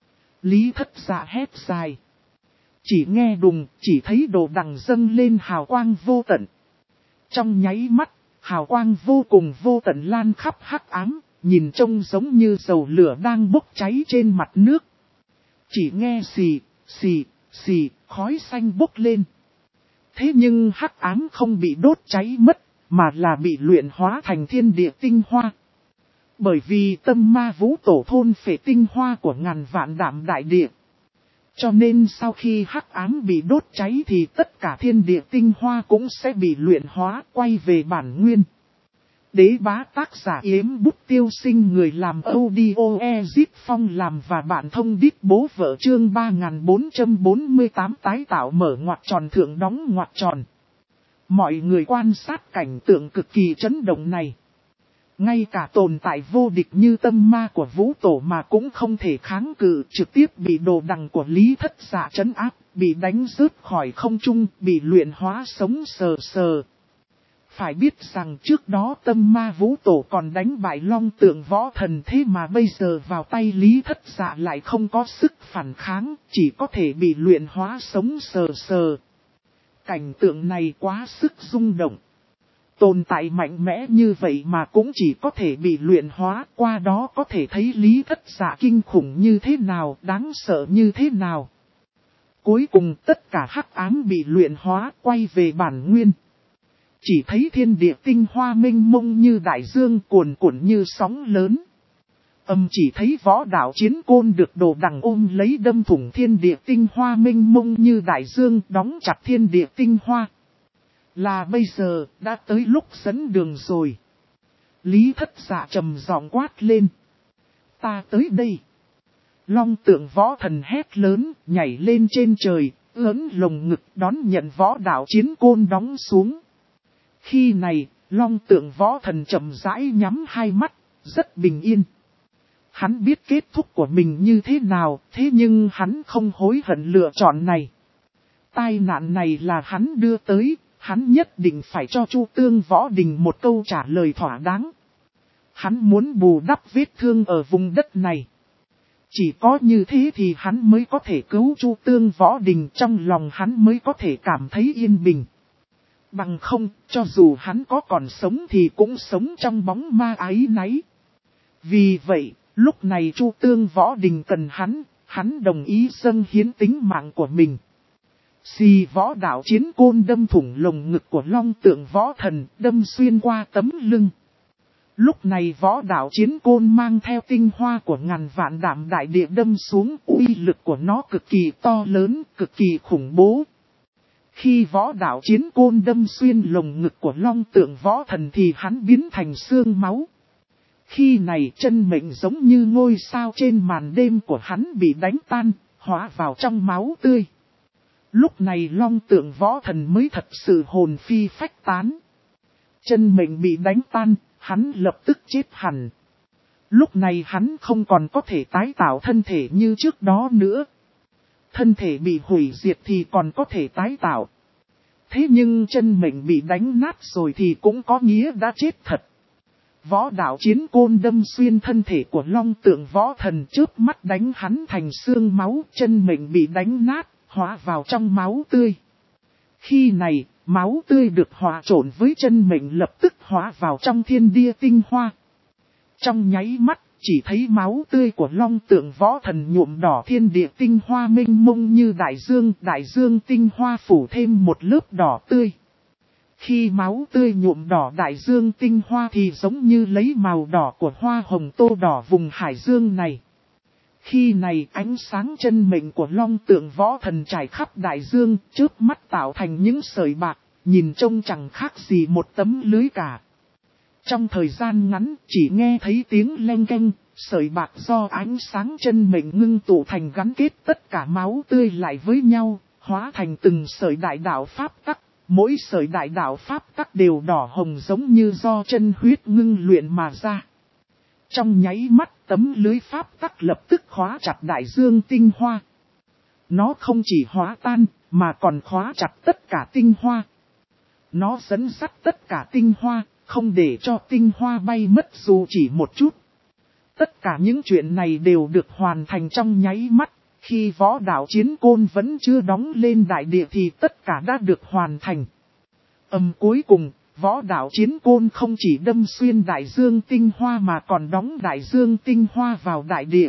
Lý Thất Dạ hét dài. Chỉ nghe đùng, chỉ thấy đồ đằng dâng lên hào quang vô tận. Trong nháy mắt, hào quang vô cùng vô tận lan khắp hắc ám, nhìn trông giống như dầu lửa đang bốc cháy trên mặt nước. Chỉ nghe xì, xì, xì, khói xanh bốc lên. Thế nhưng hắc ám không bị đốt cháy mất, mà là bị luyện hóa thành thiên địa tinh hoa. Bởi vì Tâm Ma Vũ Tổ thôn phệ tinh hoa của ngàn vạn đạm đại địa. Cho nên sau khi hắc ám bị đốt cháy thì tất cả thiên địa tinh hoa cũng sẽ bị luyện hóa quay về bản nguyên. Đế bá tác giả Yếm Bút Tiêu Sinh, người làm audio Ezit Phong làm và bạn thông đít bố vợ, chương 3448 tái tạo mở ngoặc tròn thượng đóng ngoặc tròn. Mọi người quan sát cảnh tượng cực kỳ chấn động này. Ngay cả tồn tại vô địch như tâm ma của vũ tổ mà cũng không thể kháng cự, trực tiếp bị đồ đằng của Lý Thất Dạ trấn áp, bị đánh rớt khỏi không trung, bị luyện hóa sống sờ sờ. Phải biết rằng trước đó tâm ma vũ tổ còn đánh bại Long Tượng Võ Thần, thế mà bây giờ vào tay Lý Thất Dạ lại không có sức phản kháng, chỉ có thể bị luyện hóa sống sờ sờ. Cảnh tượng này quá sức rung động. Tồn tại mạnh mẽ như vậy mà cũng chỉ có thể bị luyện hóa, qua đó có thể thấy Lý Thất Dạ kinh khủng như thế nào, đáng sợ như thế nào. Cuối cùng tất cả hắc ám bị luyện hóa quay về bản nguyên. Chỉ thấy thiên địa tinh hoa mênh mông như đại dương, cuồn cuộn như sóng lớn. Chỉ thấy võ đạo Chiến Côn được đồ đằng ôm lấy đâm thủng thiên địa tinh hoa mênh mông như đại dương, đóng chặt thiên địa tinh hoa. Là bây giờ, đã tới lúc dẫn đường rồi. Lý Thất Dạ trầm giọng quát lên. Ta tới đây. Long Tượng Võ Thần hét lớn, nhảy lên trên trời, ưỡn lồng ngực đón nhận võ đạo Chiến Côn đóng xuống. Khi này, Long Tượng Võ Thần chậm rãi nhắm hai mắt, rất bình yên. Hắn biết kết thúc của mình như thế nào, thế nhưng hắn không hối hận lựa chọn này. Tai nạn này là hắn đưa tới, hắn nhất định phải cho Chu Tương Võ Đình một câu trả lời thỏa đáng. Hắn muốn bù đắp vết thương ở vùng đất này. Chỉ có như thế thì hắn mới có thể cứu Chu Tương Võ Đình, trong lòng hắn mới có thể cảm thấy yên bình. Bằng không, cho dù hắn có còn sống thì cũng sống trong bóng ma áy náy. Vì vậy, lúc này Chu Tương Võ Đình cần hắn đồng ý dâng hiến tính mạng của mình. Xì võ đạo Chiến Côn đâm thủng lồng ngực của Long Tượng Võ Thần, đâm xuyên qua tấm lưng. Lúc này võ đạo Chiến Côn mang theo tinh hoa của ngàn vạn đạm đại địa đâm xuống, uy lực của nó cực kỳ to lớn, cực kỳ khủng bố. Khi võ đạo Chiến Côn đâm xuyên lồng ngực của Long Tượng Võ Thần thì hắn biến thành xương máu. Khi này chân mệnh giống như ngôi sao trên màn đêm của hắn bị đánh tan, hóa vào trong máu tươi. Lúc này Long Tượng Võ Thần mới thật sự hồn phi phách tán. Chân mệnh bị đánh tan, hắn lập tức chết hẳn. Lúc này hắn không còn có thể tái tạo thân thể như trước đó nữa. Thân thể bị hủy diệt thì còn có thể tái tạo. Thế nhưng chân mệnh bị đánh nát rồi thì cũng có nghĩa đã chết thật. Võ đạo Chiến Côn đâm xuyên thân thể của Long Tượng Võ Thần, chớp mắt đánh hắn thành xương máu, chân mệnh bị đánh nát, hóa vào trong máu tươi. Khi này, máu tươi được hòa trộn với chân mệnh lập tức hóa vào trong thiên địa tinh hoa. Trong nháy mắt, chỉ thấy máu tươi của Long Tượng Võ Thần nhuộm đỏ thiên địa tinh hoa mênh mông như đại dương tinh hoa phủ thêm một lớp đỏ tươi. Khi máu tươi nhuộm đỏ đại dương tinh hoa thì giống như lấy màu đỏ của hoa hồng tô đỏ vùng hải dương này. Khi này ánh sáng chân mệnh của Long Tượng Võ Thần trải khắp đại dương, chớp mắt tạo thành những sợi bạc, nhìn trông chẳng khác gì một tấm lưới cả. Trong thời gian ngắn chỉ nghe thấy tiếng leng keng, sợi bạc do ánh sáng chân mệnh ngưng tụ thành gắn kết tất cả máu tươi lại với nhau, hóa thành từng sợi đại đạo pháp tắc. Mỗi sợi đại đạo pháp tắc đều đỏ hồng giống như do chân huyết ngưng luyện mà ra. Trong nháy mắt tấm lưới pháp tắc lập tức khóa chặt đại dương tinh hoa. Nó không chỉ hóa tan mà còn khóa chặt tất cả tinh hoa. Nó dẫn dắt tất cả tinh hoa, không để cho tinh hoa bay mất dù chỉ một chút. Tất cả những chuyện này đều được hoàn thành trong nháy mắt. Khi võ đạo Chiến Côn vẫn chưa đóng lên đại địa thì tất cả đã được hoàn thành. Cuối cùng, võ đạo Chiến Côn không chỉ đâm xuyên đại dương tinh hoa mà còn đóng đại dương tinh hoa vào đại địa.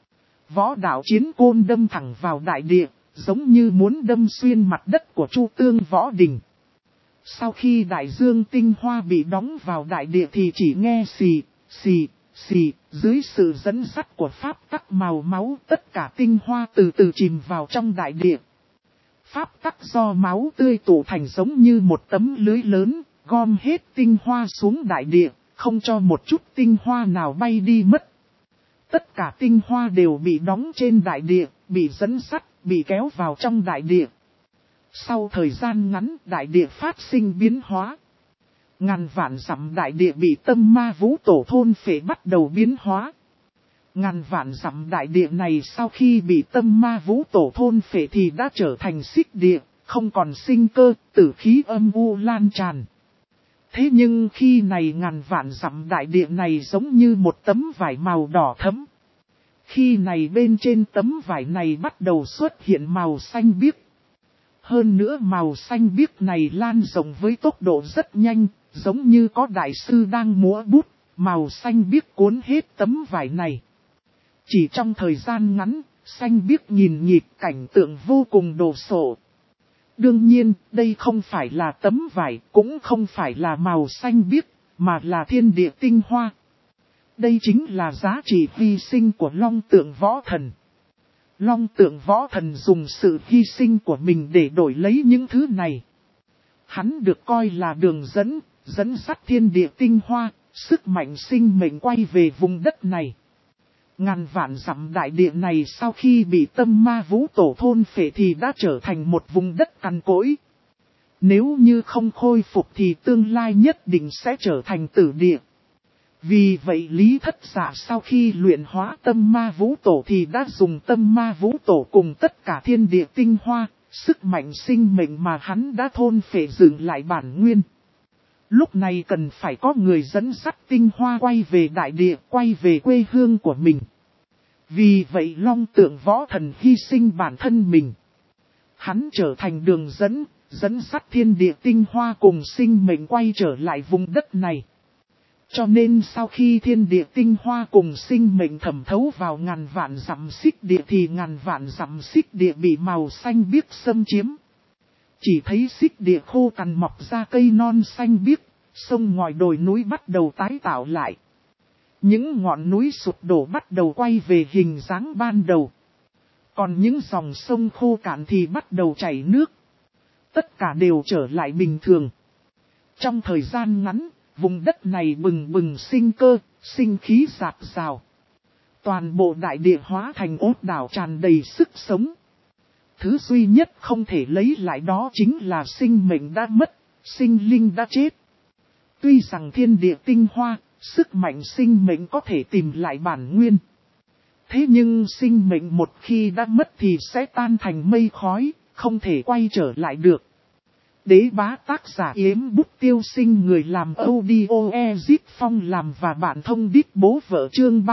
Võ đạo Chiến Côn đâm thẳng vào đại địa, giống như muốn đâm xuyên mặt đất của Chu Tương Võ Đình. Sau khi đại dương tinh hoa bị đóng vào đại địa thì chỉ nghe xì, xì, xì, Dưới sự dẫn dắt của pháp tắc màu máu, tất cả tinh hoa từ từ chìm vào trong đại địa. Pháp tắc do máu tươi tụ thành giống như một tấm lưới lớn, gom hết tinh hoa xuống đại địa, không cho một chút tinh hoa nào bay đi mất. Tất cả tinh hoa đều bị đóng trên đại địa, bị dẫn dắt, bị kéo vào trong đại địa. Sau thời gian ngắn, đại địa phát sinh biến hóa. Ngàn vạn dặm đại địa bị tâm ma vũ tổ thôn phệ bắt đầu biến hóa. Ngàn vạn dặm đại địa này sau khi bị tâm ma vũ tổ thôn phệ thì đã trở thành xích địa, không còn sinh cơ, tử khí âm u lan tràn. Thế nhưng khi này ngàn vạn dặm đại địa này giống như một tấm vải màu đỏ thẫm. Khi này bên trên tấm vải này bắt đầu xuất hiện màu xanh biếc. Hơn nữa màu xanh biếc này lan rộng với tốc độ rất nhanh, giống như có đại sư đang múa bút, màu xanh biếc cuốn hết tấm vải này. Chỉ trong thời gian ngắn, xanh biếc nhìn nhịp cảnh tượng vô cùng đồ sộ. Đương nhiên, đây không phải là tấm vải, cũng không phải là màu xanh biếc, mà là thiên địa tinh hoa. Đây chính là giá trị hy sinh của Long Tượng Võ Thần. Long Tượng Võ Thần dùng sự hy sinh của mình để đổi lấy những thứ này. Hắn được coi là đường dẫn dắt thiên địa tinh hoa, sức mạnh sinh mệnh quay về vùng đất này. Ngàn vạn dặm đại địa này sau khi bị tâm ma vũ tổ thôn phệ thì đã trở thành một vùng đất cằn cỗi. Nếu như không khôi phục thì tương lai nhất định sẽ trở thành tử địa. Vì vậy Lý Thất Dạ sau khi luyện hóa tâm ma vũ tổ thì đã dùng tâm ma vũ tổ cùng tất cả thiên địa tinh hoa, sức mạnh sinh mệnh mà hắn đã thôn phệ dựng lại bản nguyên. Lúc này cần phải có người dẫn dắt tinh hoa quay về đại địa, quay về quê hương của mình. Vì vậy Long Tượng Võ Thần hy sinh bản thân mình. Hắn trở thành đường dẫn dắt thiên địa tinh hoa cùng sinh mệnh quay trở lại vùng đất này. Cho nên sau khi thiên địa tinh hoa cùng sinh mệnh thẩm thấu vào ngàn vạn dặm xích địa thì ngàn vạn dặm xích địa bị màu xanh biếc xâm chiếm. Chỉ thấy xích địa khô cằn mọc ra cây non xanh biếc, sông ngòi đồi núi bắt đầu tái tạo lại. Những ngọn núi sụp đổ bắt đầu quay về hình dáng ban đầu. Còn những dòng sông khô cạn thì bắt đầu chảy nước. Tất cả đều trở lại bình thường. Trong thời gian ngắn, vùng đất này bừng bừng sinh cơ, sinh khí rạc rào. Toàn bộ đại địa hóa thành ốt đảo tràn đầy sức sống. Thứ duy nhất không thể lấy lại đó chính là sinh mệnh đã mất, sinh linh đã chết. Tuy rằng thiên địa tinh hoa, sức mạnh sinh mệnh có thể tìm lại bản nguyên. Thế nhưng sinh mệnh một khi đã mất thì sẽ tan thành mây khói, không thể quay trở lại được. Đế bá tác giả Yếm Bút Tiêu Sinh, người làm audio Ezip Phong làm và bạn thông đít bố vợ, chương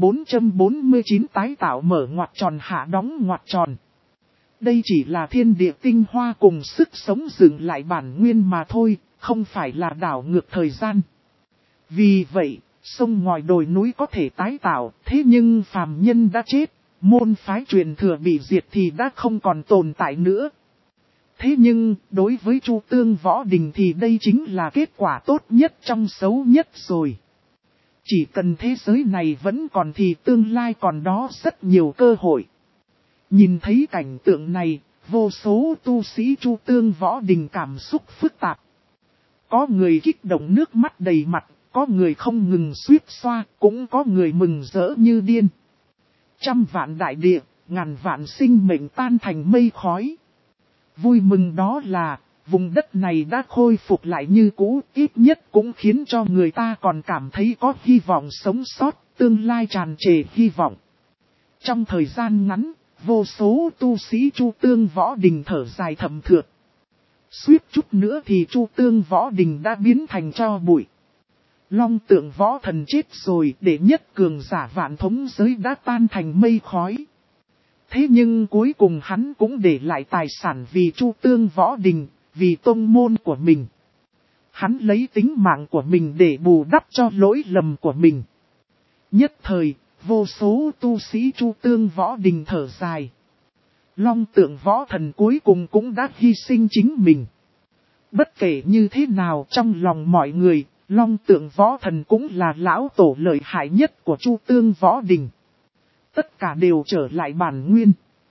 3449 tái tạo mở ngoặc tròn hạ đóng ngoặc tròn. Đây chỉ là thiên địa tinh hoa cùng sức sống dựng lại bản nguyên mà thôi, không phải là đảo ngược thời gian. Vì vậy, sông ngòi đồi núi có thể tái tạo, thế nhưng phàm nhân đã chết, môn phái truyền thừa bị diệt thì đã không còn tồn tại nữa. Thế nhưng, đối với Chu Tương Võ Đình thì đây chính là kết quả tốt nhất trong xấu nhất rồi. Chỉ cần thế giới này vẫn còn thì tương lai còn đó rất nhiều cơ hội. Nhìn thấy cảnh tượng này, vô số tu sĩ Chu Tương Võ Đình cảm xúc phức tạp. Có người kích động nước mắt đầy mặt, có người không ngừng suýt xoa, cũng có người mừng rỡ như điên. Trăm vạn đại địa, ngàn vạn sinh mệnh tan thành mây khói. Vui mừng đó là, vùng đất này đã khôi phục lại như cũ, ít nhất cũng khiến cho người ta còn cảm thấy có hy vọng sống sót, tương lai tràn trề hy vọng. Trong thời gian ngắn, vô số tu sĩ Chu Tương Võ Đình thở dài thầm thượt. Suýt chút nữa thì Chu Tương Võ Đình đã biến thành tro bụi. Long Tượng Võ Thần chết rồi, đệ nhất cường giả vạn thống giới đã tan thành mây khói. Thế nhưng cuối cùng hắn cũng để lại tài sản vì Chu Tương Võ Đình, vì tông môn của mình. Hắn lấy tính mạng của mình để bù đắp cho lỗi lầm của mình. Nhất thời, vô số tu sĩ Chu Tương Võ Đình thở dài. Long Tượng Võ Thần cuối cùng cũng đã hy sinh chính mình. Bất kể như thế nào trong lòng mọi người, Long Tượng Võ Thần cũng là lão tổ lợi hại nhất của Chu Tương Võ Đình. Tất cả đều trở lại bản nguyên.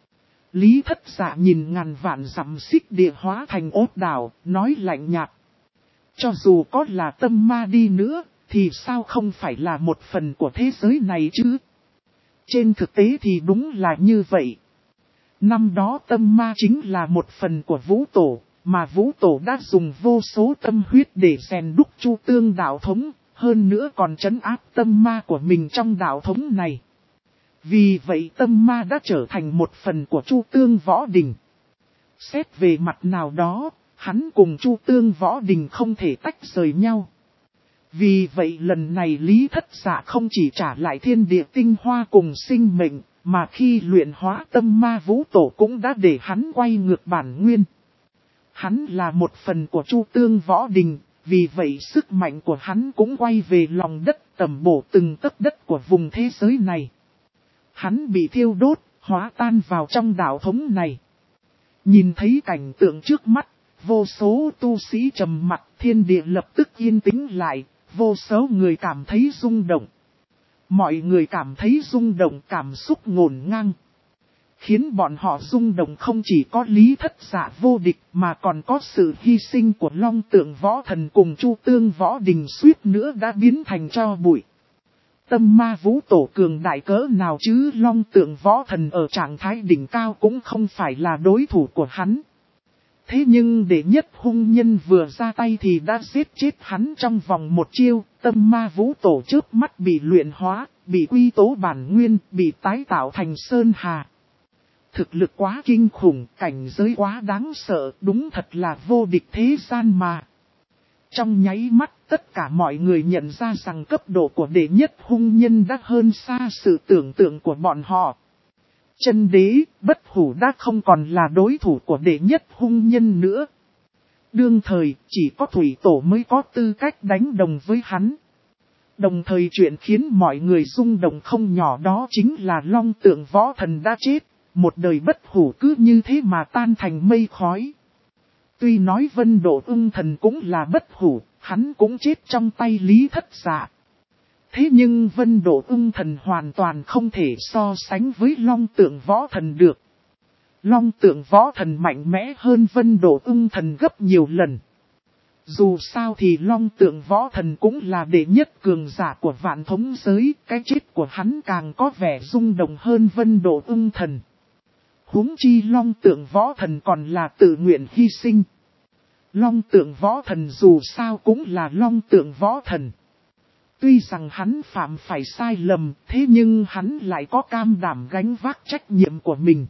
Lý Thất Dạ nhìn ngàn vạn dặm xích địa hóa thành ốt đảo, nói lạnh nhạt. Cho dù có là tâm ma đi nữa, thì sao không phải là một phần của thế giới này chứ? Trên thực tế thì đúng là như vậy. Năm đó tâm ma chính là một phần của vũ tổ, mà vũ tổ đã dùng vô số tâm huyết để rèn đúc Chu Tương đạo thống, hơn nữa còn trấn áp tâm ma của mình trong đạo thống này. Vì vậy tâm ma đã trở thành một phần của Chu Tương Võ Đình. Xét về mặt nào đó, hắn cùng Chu Tương Võ Đình không thể tách rời nhau. Vì vậy lần này Lý Thất Dạ không chỉ trả lại thiên địa tinh hoa cùng sinh mệnh, mà khi luyện hóa tâm ma vũ tổ cũng đã để hắn quay ngược bản nguyên. Hắn là một phần của Chu Tương Võ Đình, vì vậy sức mạnh của hắn cũng quay về lòng đất tầm bổ từng tấc đất của vùng thế giới này. Hắn bị thiêu đốt, hóa tan vào trong đạo thống này. Nhìn thấy cảnh tượng trước mắt, vô số tu sĩ trầm mặc, thiên địa lập tức yên tĩnh lại, vô số người cảm thấy rung động. Mọi người cảm thấy rung động, cảm xúc ngổn ngang. Khiến bọn họ rung động không chỉ có Lý Thất Dạ vô địch mà còn có sự hy sinh của Long Tượng Võ Thần cùng Chu Tương Võ Đình suýt nữa đã biến thành tro bụi. Tâm ma vũ tổ cường đại cỡ nào chứ Long Tượng Võ Thần ở trạng thái đỉnh cao cũng không phải là đối thủ của hắn. Thế nhưng đệ nhất hung nhân vừa ra tay thì đã giết chết hắn trong vòng một chiêu, tâm ma vũ tổ trước mắt bị luyện hóa, bị quy tố bản nguyên, bị tái tạo thành sơn hà. Thực lực quá kinh khủng, cảnh giới quá đáng sợ, đúng thật là vô địch thế gian mà. Trong nháy mắt, tất cả mọi người nhận ra rằng cấp độ của đệ nhất hung nhân đã hơn xa sự tưởng tượng của bọn họ. Chân đế, Bất Hủ đã không còn là đối thủ của đệ nhất hung nhân nữa. Đương thời, chỉ có Thủy Tổ mới có tư cách đánh đồng với hắn. Đồng thời chuyện khiến mọi người rung động không nhỏ đó chính là Long Tượng Võ Thần đã chết, một đời Bất Hủ cứ như thế mà tan thành mây khói. Tuy nói Vân Độ Ưng Thần cũng là Bất Hủ, hắn cũng chết trong tay Lý Thất Dạ. Thế nhưng Vân Độ Ưng Thần hoàn toàn không thể so sánh với Long Tượng Võ Thần được. Long Tượng Võ Thần mạnh mẽ hơn Vân Độ Ưng Thần gấp nhiều lần. Dù sao thì Long Tượng Võ Thần cũng là đệ nhất cường giả của vạn thống giới, cái chết của hắn càng có vẻ rung động hơn Vân Độ Ưng Thần. Huống chi Long Tượng Võ Thần còn là tự nguyện hy sinh. Long Tượng Võ Thần dù sao cũng là Long Tượng Võ Thần. Tuy rằng hắn phạm phải sai lầm, thế nhưng hắn lại có cam đảm gánh vác trách nhiệm của mình.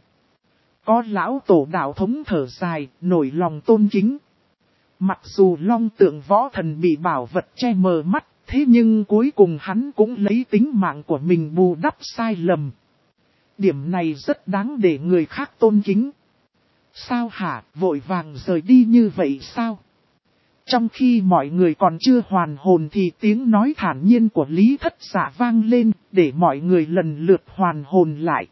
Có lão tổ đạo thống thở dài, nổi lòng tôn kính. Mặc dù Long Tượng Võ Thần bị bảo vật che mờ mắt, thế nhưng cuối cùng hắn cũng lấy tính mạng của mình bù đắp sai lầm. Điểm này rất đáng để người khác tôn kính. Sao hả, vội vàng rời đi như vậy sao? Trong khi mọi người còn chưa hoàn hồn thì tiếng nói thản nhiên của Lý Thất Dạ vang lên, để mọi người lần lượt hoàn hồn lại.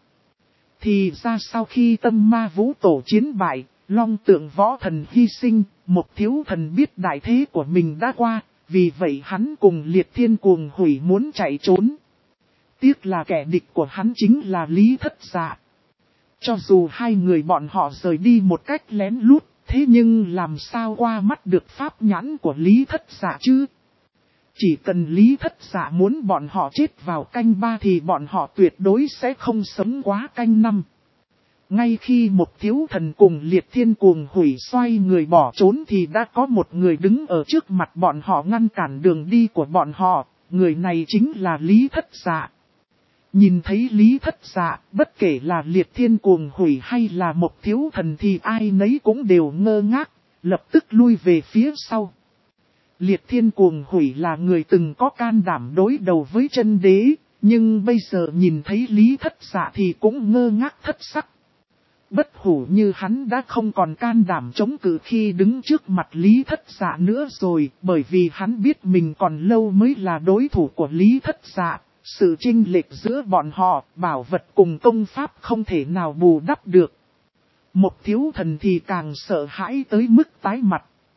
Thì ra sau khi tâm ma vũ tổ chiến bại, Long Tượng Võ Thần hy sinh, một thiếu thần biết đại thế của mình đã qua, vì vậy hắn cùng Liệt Thiên Cuồng Hủy muốn chạy trốn. Tiếc là kẻ địch của hắn chính là Lý Thất Dạ. Cho dù hai người bọn họ rời đi một cách lén lút, thế nhưng làm sao qua mắt được pháp nhãn của Lý Thất Dạ chứ? Chỉ cần Lý Thất Dạ muốn bọn họ chết vào canh 3 thì bọn họ tuyệt đối sẽ không sống quá canh 5. Ngay khi một thiếu thần cùng Liệt Thiên Cuồng Hủy xoay người bỏ trốn thì đã có một người đứng ở trước mặt bọn họ ngăn cản đường đi của bọn họ, người này chính là Lý Thất Dạ. Nhìn thấy Lý Thất Dạ, bất kể là Liệt Thiên Cuồng Hủy hay là một thiếu thần thì ai nấy cũng đều ngơ ngác, lập tức lui về phía sau. Liệt Thiên Cuồng Hủy là người từng có can đảm đối đầu với chân đế, nhưng bây giờ nhìn thấy Lý Thất Dạ thì cũng ngơ ngác thất sắc. Bất Hủ như hắn đã không còn can đảm chống cự khi đứng trước mặt Lý Thất Dạ nữa rồi, bởi vì hắn biết mình còn lâu mới là đối thủ của Lý Thất Dạ. Sự chênh lệch giữa bọn họ, bảo vật cùng công pháp không thể nào bù đắp được. Một thiếu thần thì càng sợ hãi tới mức tái mặt.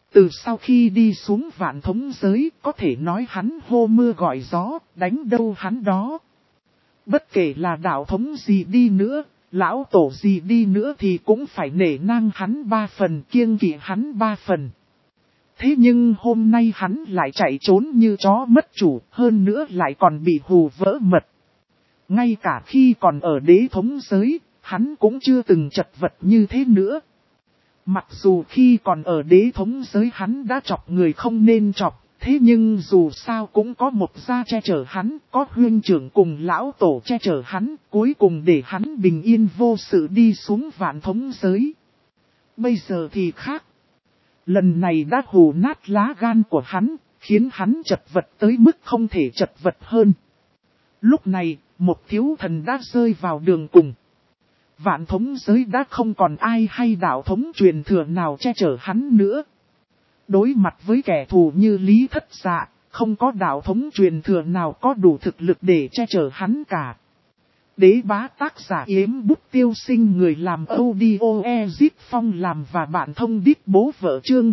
Từ sau khi đi xuống vạn thống giới, có thể nói hắn hô mưa gọi gió, đánh đâu hắn đó. Bất kể là đạo thống gì đi nữa, lão tổ gì đi nữa thì cũng phải nể nang hắn 3 phần, kiêng kỵ hắn 3 phần. Thế nhưng hôm nay hắn lại chạy trốn như chó mất chủ, hơn nữa lại còn bị hù vỡ mật. Ngay cả khi còn ở đế thống giới, hắn cũng chưa từng chật vật như thế nữa. Mặc dù khi còn ở đế thống giới hắn đã chọc người không nên chọc, thế nhưng dù sao cũng có một gia che chở hắn, có huynh trưởng cùng lão tổ che chở hắn, cuối cùng để hắn bình yên vô sự đi xuống vạn thống giới. Bây giờ thì khác. Lần này đã hù nát lá gan của hắn, khiến hắn chật vật tới mức không thể chật vật hơn. Lúc này, một thiếu thần đã rơi vào đường cùng. Vạn thống giới đã không còn ai hay đạo thống truyền thừa nào che chở hắn nữa. Đối mặt với kẻ thù như Lý Thất Dạ, không có đạo thống truyền thừa nào có đủ thực lực để che chở hắn cả. Đế bá tác giả Yếm Bút Tiêu Sinh, người làm audio Ezip Phong làm và bạn thông đít bố vợ, chương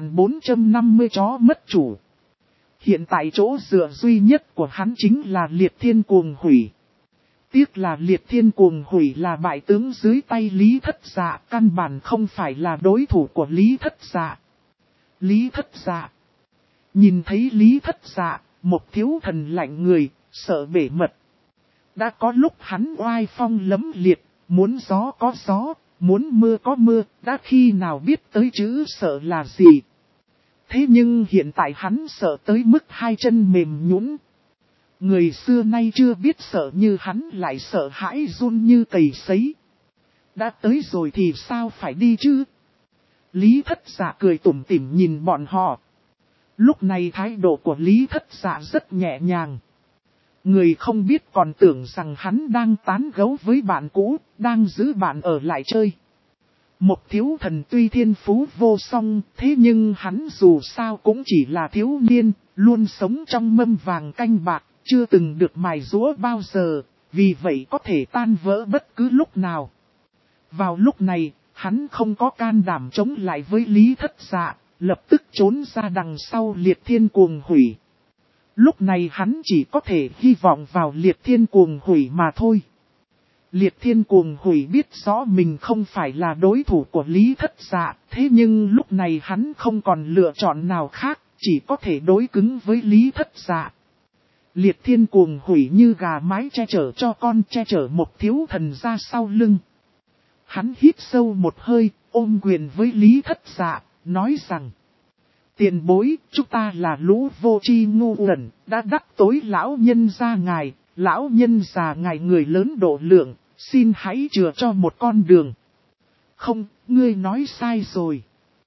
3450 chó mất chủ. Hiện tại chỗ dựa duy nhất của hắn chính là Liệt Thiên Cuồng Hủy. Tiếc là Liệt Thiên Cuồng Hủy là bại tướng dưới tay Lý Thất Dạ, căn bản không phải là đối thủ của Lý Thất Dạ. Lý Thất Dạ. Nhìn thấy Lý Thất Dạ, một thiếu thần lạnh người, sợ bể mật. Đã có lúc hắn oai phong lấm liệt, muốn gió có gió, muốn mưa có mưa, đã khi nào biết tới chữ sợ là gì. Thế nhưng hiện tại hắn sợ tới mức hai chân mềm nhũn. Người xưa nay chưa biết sợ như hắn lại sợ hãi run như cầy sấy. Đã tới rồi thì sao phải đi chứ? Lý Thất Dạ cười tủm tỉm nhìn bọn họ. Lúc này thái độ của Lý Thất Dạ rất nhẹ nhàng. Người không biết còn tưởng rằng hắn đang tán gẫu với bạn cũ, đang giữ bạn ở lại chơi. Một thiếu thần tuy thiên phú vô song, thế nhưng hắn dù sao cũng chỉ là thiếu niên, luôn sống trong mâm vàng canh bạc, chưa từng được mài giũa bao giờ, vì vậy có thể tan vỡ bất cứ lúc nào. Vào lúc này, hắn không có can đảm chống lại với Lý Thất Dạ, lập tức trốn ra đằng sau Liệt Thiên Cuồng Hủy. Lúc này hắn chỉ có thể hy vọng vào Liệt Thiên Cuồng Hủy mà thôi. Liệt Thiên Cuồng Hủy biết rõ mình không phải là đối thủ của Lý Thất Dạ, thế nhưng lúc này hắn không còn lựa chọn nào khác, chỉ có thể đối cứng với Lý Thất Dạ. Liệt Thiên Cuồng Hủy như gà mái che chở cho con, che chở một thiếu thần ra sau lưng. Hắn hít sâu một hơi, ôm quyền với Lý Thất Dạ, nói rằng: tiền bối, chúng ta là lũ vô tri ngu uẩn, đã đắc tối lão nhân gia ngài, lão nhân già ngài người lớn độ lượng, xin hãy chừa cho một con đường. Không, ngươi nói sai rồi.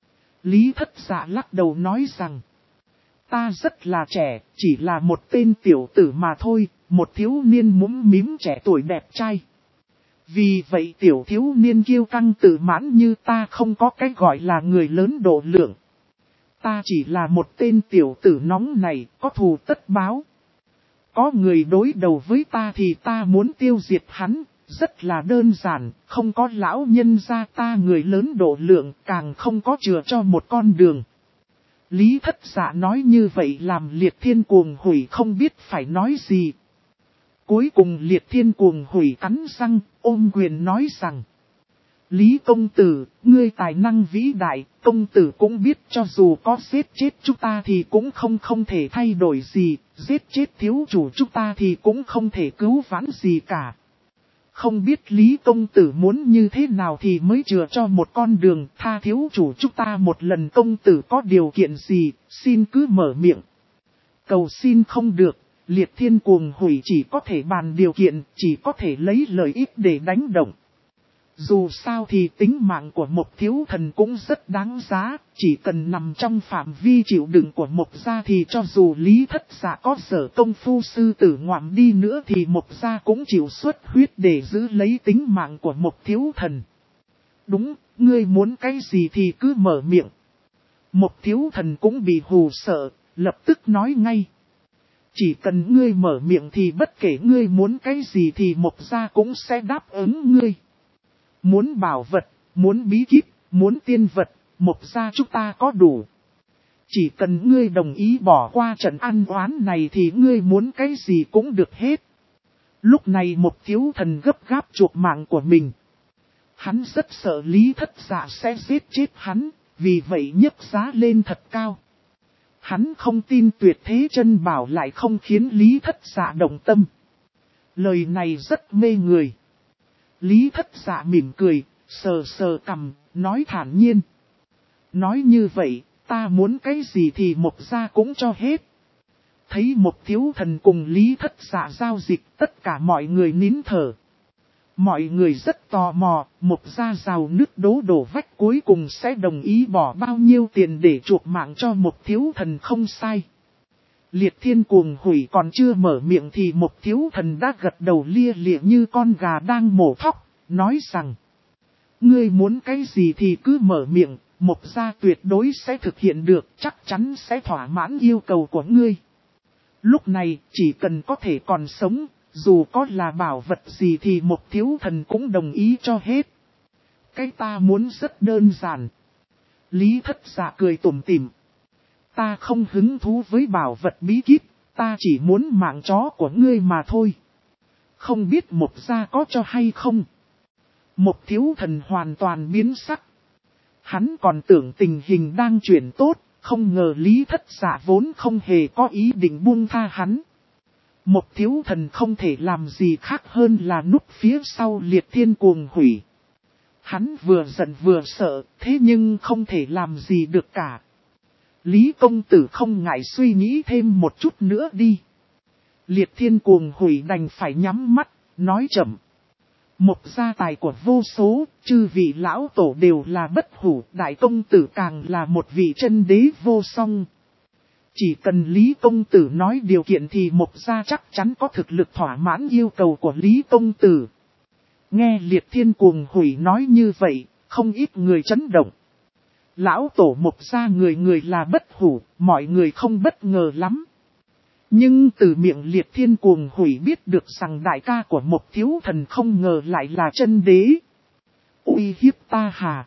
Lý Thất Dạ lắc đầu nói rằng: ta rất là trẻ, chỉ là một tên tiểu tử mà thôi, một thiếu niên mũm mím trẻ tuổi đẹp trai. Vì vậy tiểu thiếu niên kiêu căng tự mãn như ta không có cách gọi là người lớn độ lượng. Ta chỉ là một tên tiểu tử nóng này, có thù tất báo. Có người đối đầu với ta thì ta muốn tiêu diệt hắn, rất là đơn giản, không có lão nhân gia ta người lớn độ lượng, càng không có chừa cho một con đường. Lý Thất Dạ nói như vậy làm Liệt Thiên Cuồng Hủy không biết phải nói gì. Cuối cùng Liệt Thiên Cuồng Hủy cắn răng, ôm quyền nói rằng: Lý công tử, ngươi tài năng vĩ đại, công tử cũng biết cho dù có giết chết chúng ta thì cũng không thể thay đổi gì, giết chết thiếu chủ chúng ta thì cũng không thể cứu vãn gì cả. Không biết Lý công tử muốn như thế nào thì mới chừa cho một con đường, tha thiếu chủ chúng ta một lần, công tử có điều kiện gì, xin cứ mở miệng. Cầu xin không được, Liệt Thiên Cuồng Hủy chỉ có thể bàn điều kiện, chỉ có thể lấy lợi ích để đánh động. Dù sao thì tính mạng của một thiếu thần cũng rất đáng giá, chỉ cần nằm trong phạm vi chịu đựng của một gia thì cho dù Lý Thất Dạ có sở công phu sư tử ngoạm đi nữa thì một gia cũng chịu xuất huyết để giữ lấy tính mạng của một thiếu thần. Đúng, ngươi muốn cái gì thì cứ mở miệng. Một thiếu thần cũng bị hù sợ, lập tức nói ngay: chỉ cần ngươi mở miệng thì bất kể ngươi muốn cái gì thì một gia cũng sẽ đáp ứng ngươi. Muốn bảo vật, muốn bí kíp, muốn tiên vật, một gia chúng ta có đủ. Chỉ cần ngươi đồng ý bỏ qua trận ăn oán này thì ngươi muốn cái gì cũng được hết. Lúc này một thiếu thần gấp gáp chuộc mạng của mình. Hắn rất sợ Lý Thất Dạ sẽ giết chết hắn, vì vậy nhấc giá lên thật cao. Hắn không tin tuyệt thế chân bảo lại không khiến Lý Thất Dạ động tâm. Lời này rất mê người. Lý Thất Dạ mỉm cười, sờ sờ cằm, nói thản nhiên. Nói như vậy, ta muốn cái gì thì Mộc gia cũng cho hết. Thấy một thiếu thần cùng Lý Thất Dạ giao dịch, tất cả mọi người nín thở. Mọi người rất tò mò, Mộc gia giàu nước đổ vách cuối cùng sẽ đồng ý bỏ bao nhiêu tiền để chuộc mạng cho một thiếu thần không sai. Liệt Thiên cuồng hủy còn chưa mở miệng thì một thiếu thần đã gật đầu lia lịa như con gà đang mổ thóc, nói rằng: ngươi muốn cái gì thì cứ mở miệng, Mộc gia tuyệt đối sẽ thực hiện được, chắc chắn sẽ thỏa mãn yêu cầu của ngươi. Lúc này, chỉ cần có thể còn sống, dù có là bảo vật gì thì một thiếu thần cũng đồng ý cho hết. Cái ta muốn rất đơn giản. Lý Thất Dạ cười tủm tỉm. Ta không hứng thú với bảo vật bí kíp, ta chỉ muốn mạng chó của ngươi mà thôi. Không biết Mộc gia có cho hay không? Một thiếu thần hoàn toàn biến sắc. Hắn còn tưởng tình hình đang chuyển tốt, không ngờ Lý Thất Dạ vốn không hề có ý định buông tha hắn. Một thiếu thần không thể làm gì khác hơn là núp phía sau Liệt Thiên cuồng hủy. Hắn vừa giận vừa sợ, thế nhưng không thể làm gì được cả. Lý công tử không ngại suy nghĩ thêm một chút nữa đi. Liệt Thiên cuồng hủy đành phải nhắm mắt, nói chậm. Một gia tài của vô số, chư vị lão tổ đều là bất hủ, đại công tử càng là một vị chân đế vô song. Chỉ cần Lý công tử nói điều kiện thì Mộc gia chắc chắn có thực lực thỏa mãn yêu cầu của Lý công tử. Nghe Liệt Thiên cuồng hủy nói như vậy, không ít người chấn động. Lão tổ Mộc gia người người là bất hủ, mọi người không bất ngờ lắm. Nhưng từ miệng Liệt Thiên cuồng hủy biết được rằng đại ca của một thiếu thần không ngờ lại là chân đế. Uy hiếp ta hà?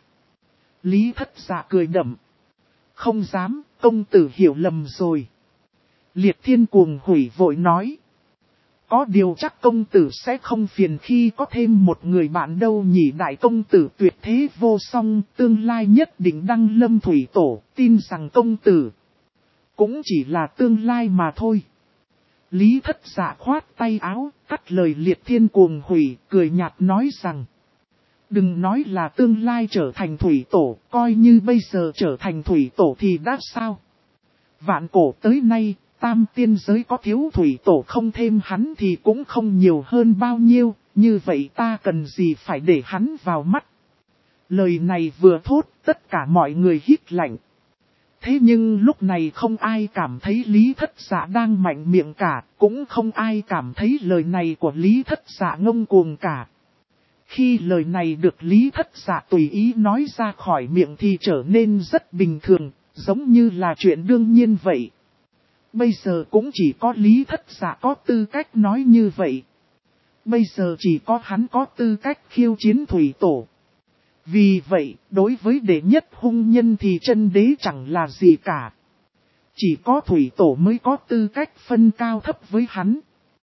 Lý Thất Dạ cười đậm. Không dám, công tử hiểu lầm rồi. Liệt Thiên cuồng hủy vội nói. Có điều chắc công tử sẽ không phiền khi có thêm một người bạn đâu nhỉ, đại công tử tuyệt thế vô song, tương lai nhất định đăng lâm thủy tổ, tin rằng công tử cũng chỉ là tương lai mà thôi. Lý Thất Dạ khoát tay áo, cắt lời Liệt Thiên cuồng hủy, cười nhạt nói rằng. Đừng nói là tương lai trở thành thủy tổ, coi như bây giờ trở thành thủy tổ thì đã sao? Vạn cổ tới nay, tam tiên giới có thiếu thủy tổ không thêm hắn thì cũng không nhiều hơn bao nhiêu, như vậy ta cần gì phải để hắn vào mắt. Lời này vừa thốt, tất cả mọi người hít lạnh. Thế nhưng lúc này không ai cảm thấy Lý Thất Dạ đang mạnh miệng cả, cũng không ai cảm thấy lời này của Lý Thất Dạ ngông cuồng cả. Khi lời này được Lý Thất Dạ tùy ý nói ra khỏi miệng thì trở nên rất bình thường, giống như là chuyện đương nhiên vậy. Bây giờ cũng chỉ có Lý Thất Dạ có tư cách nói như vậy. Bây giờ chỉ có hắn có tư cách khiêu chiến thủy tổ. Vì vậy, đối với đệ nhất hung nhân thì chân đế chẳng là gì cả. Chỉ có thủy tổ mới có tư cách phân cao thấp với hắn.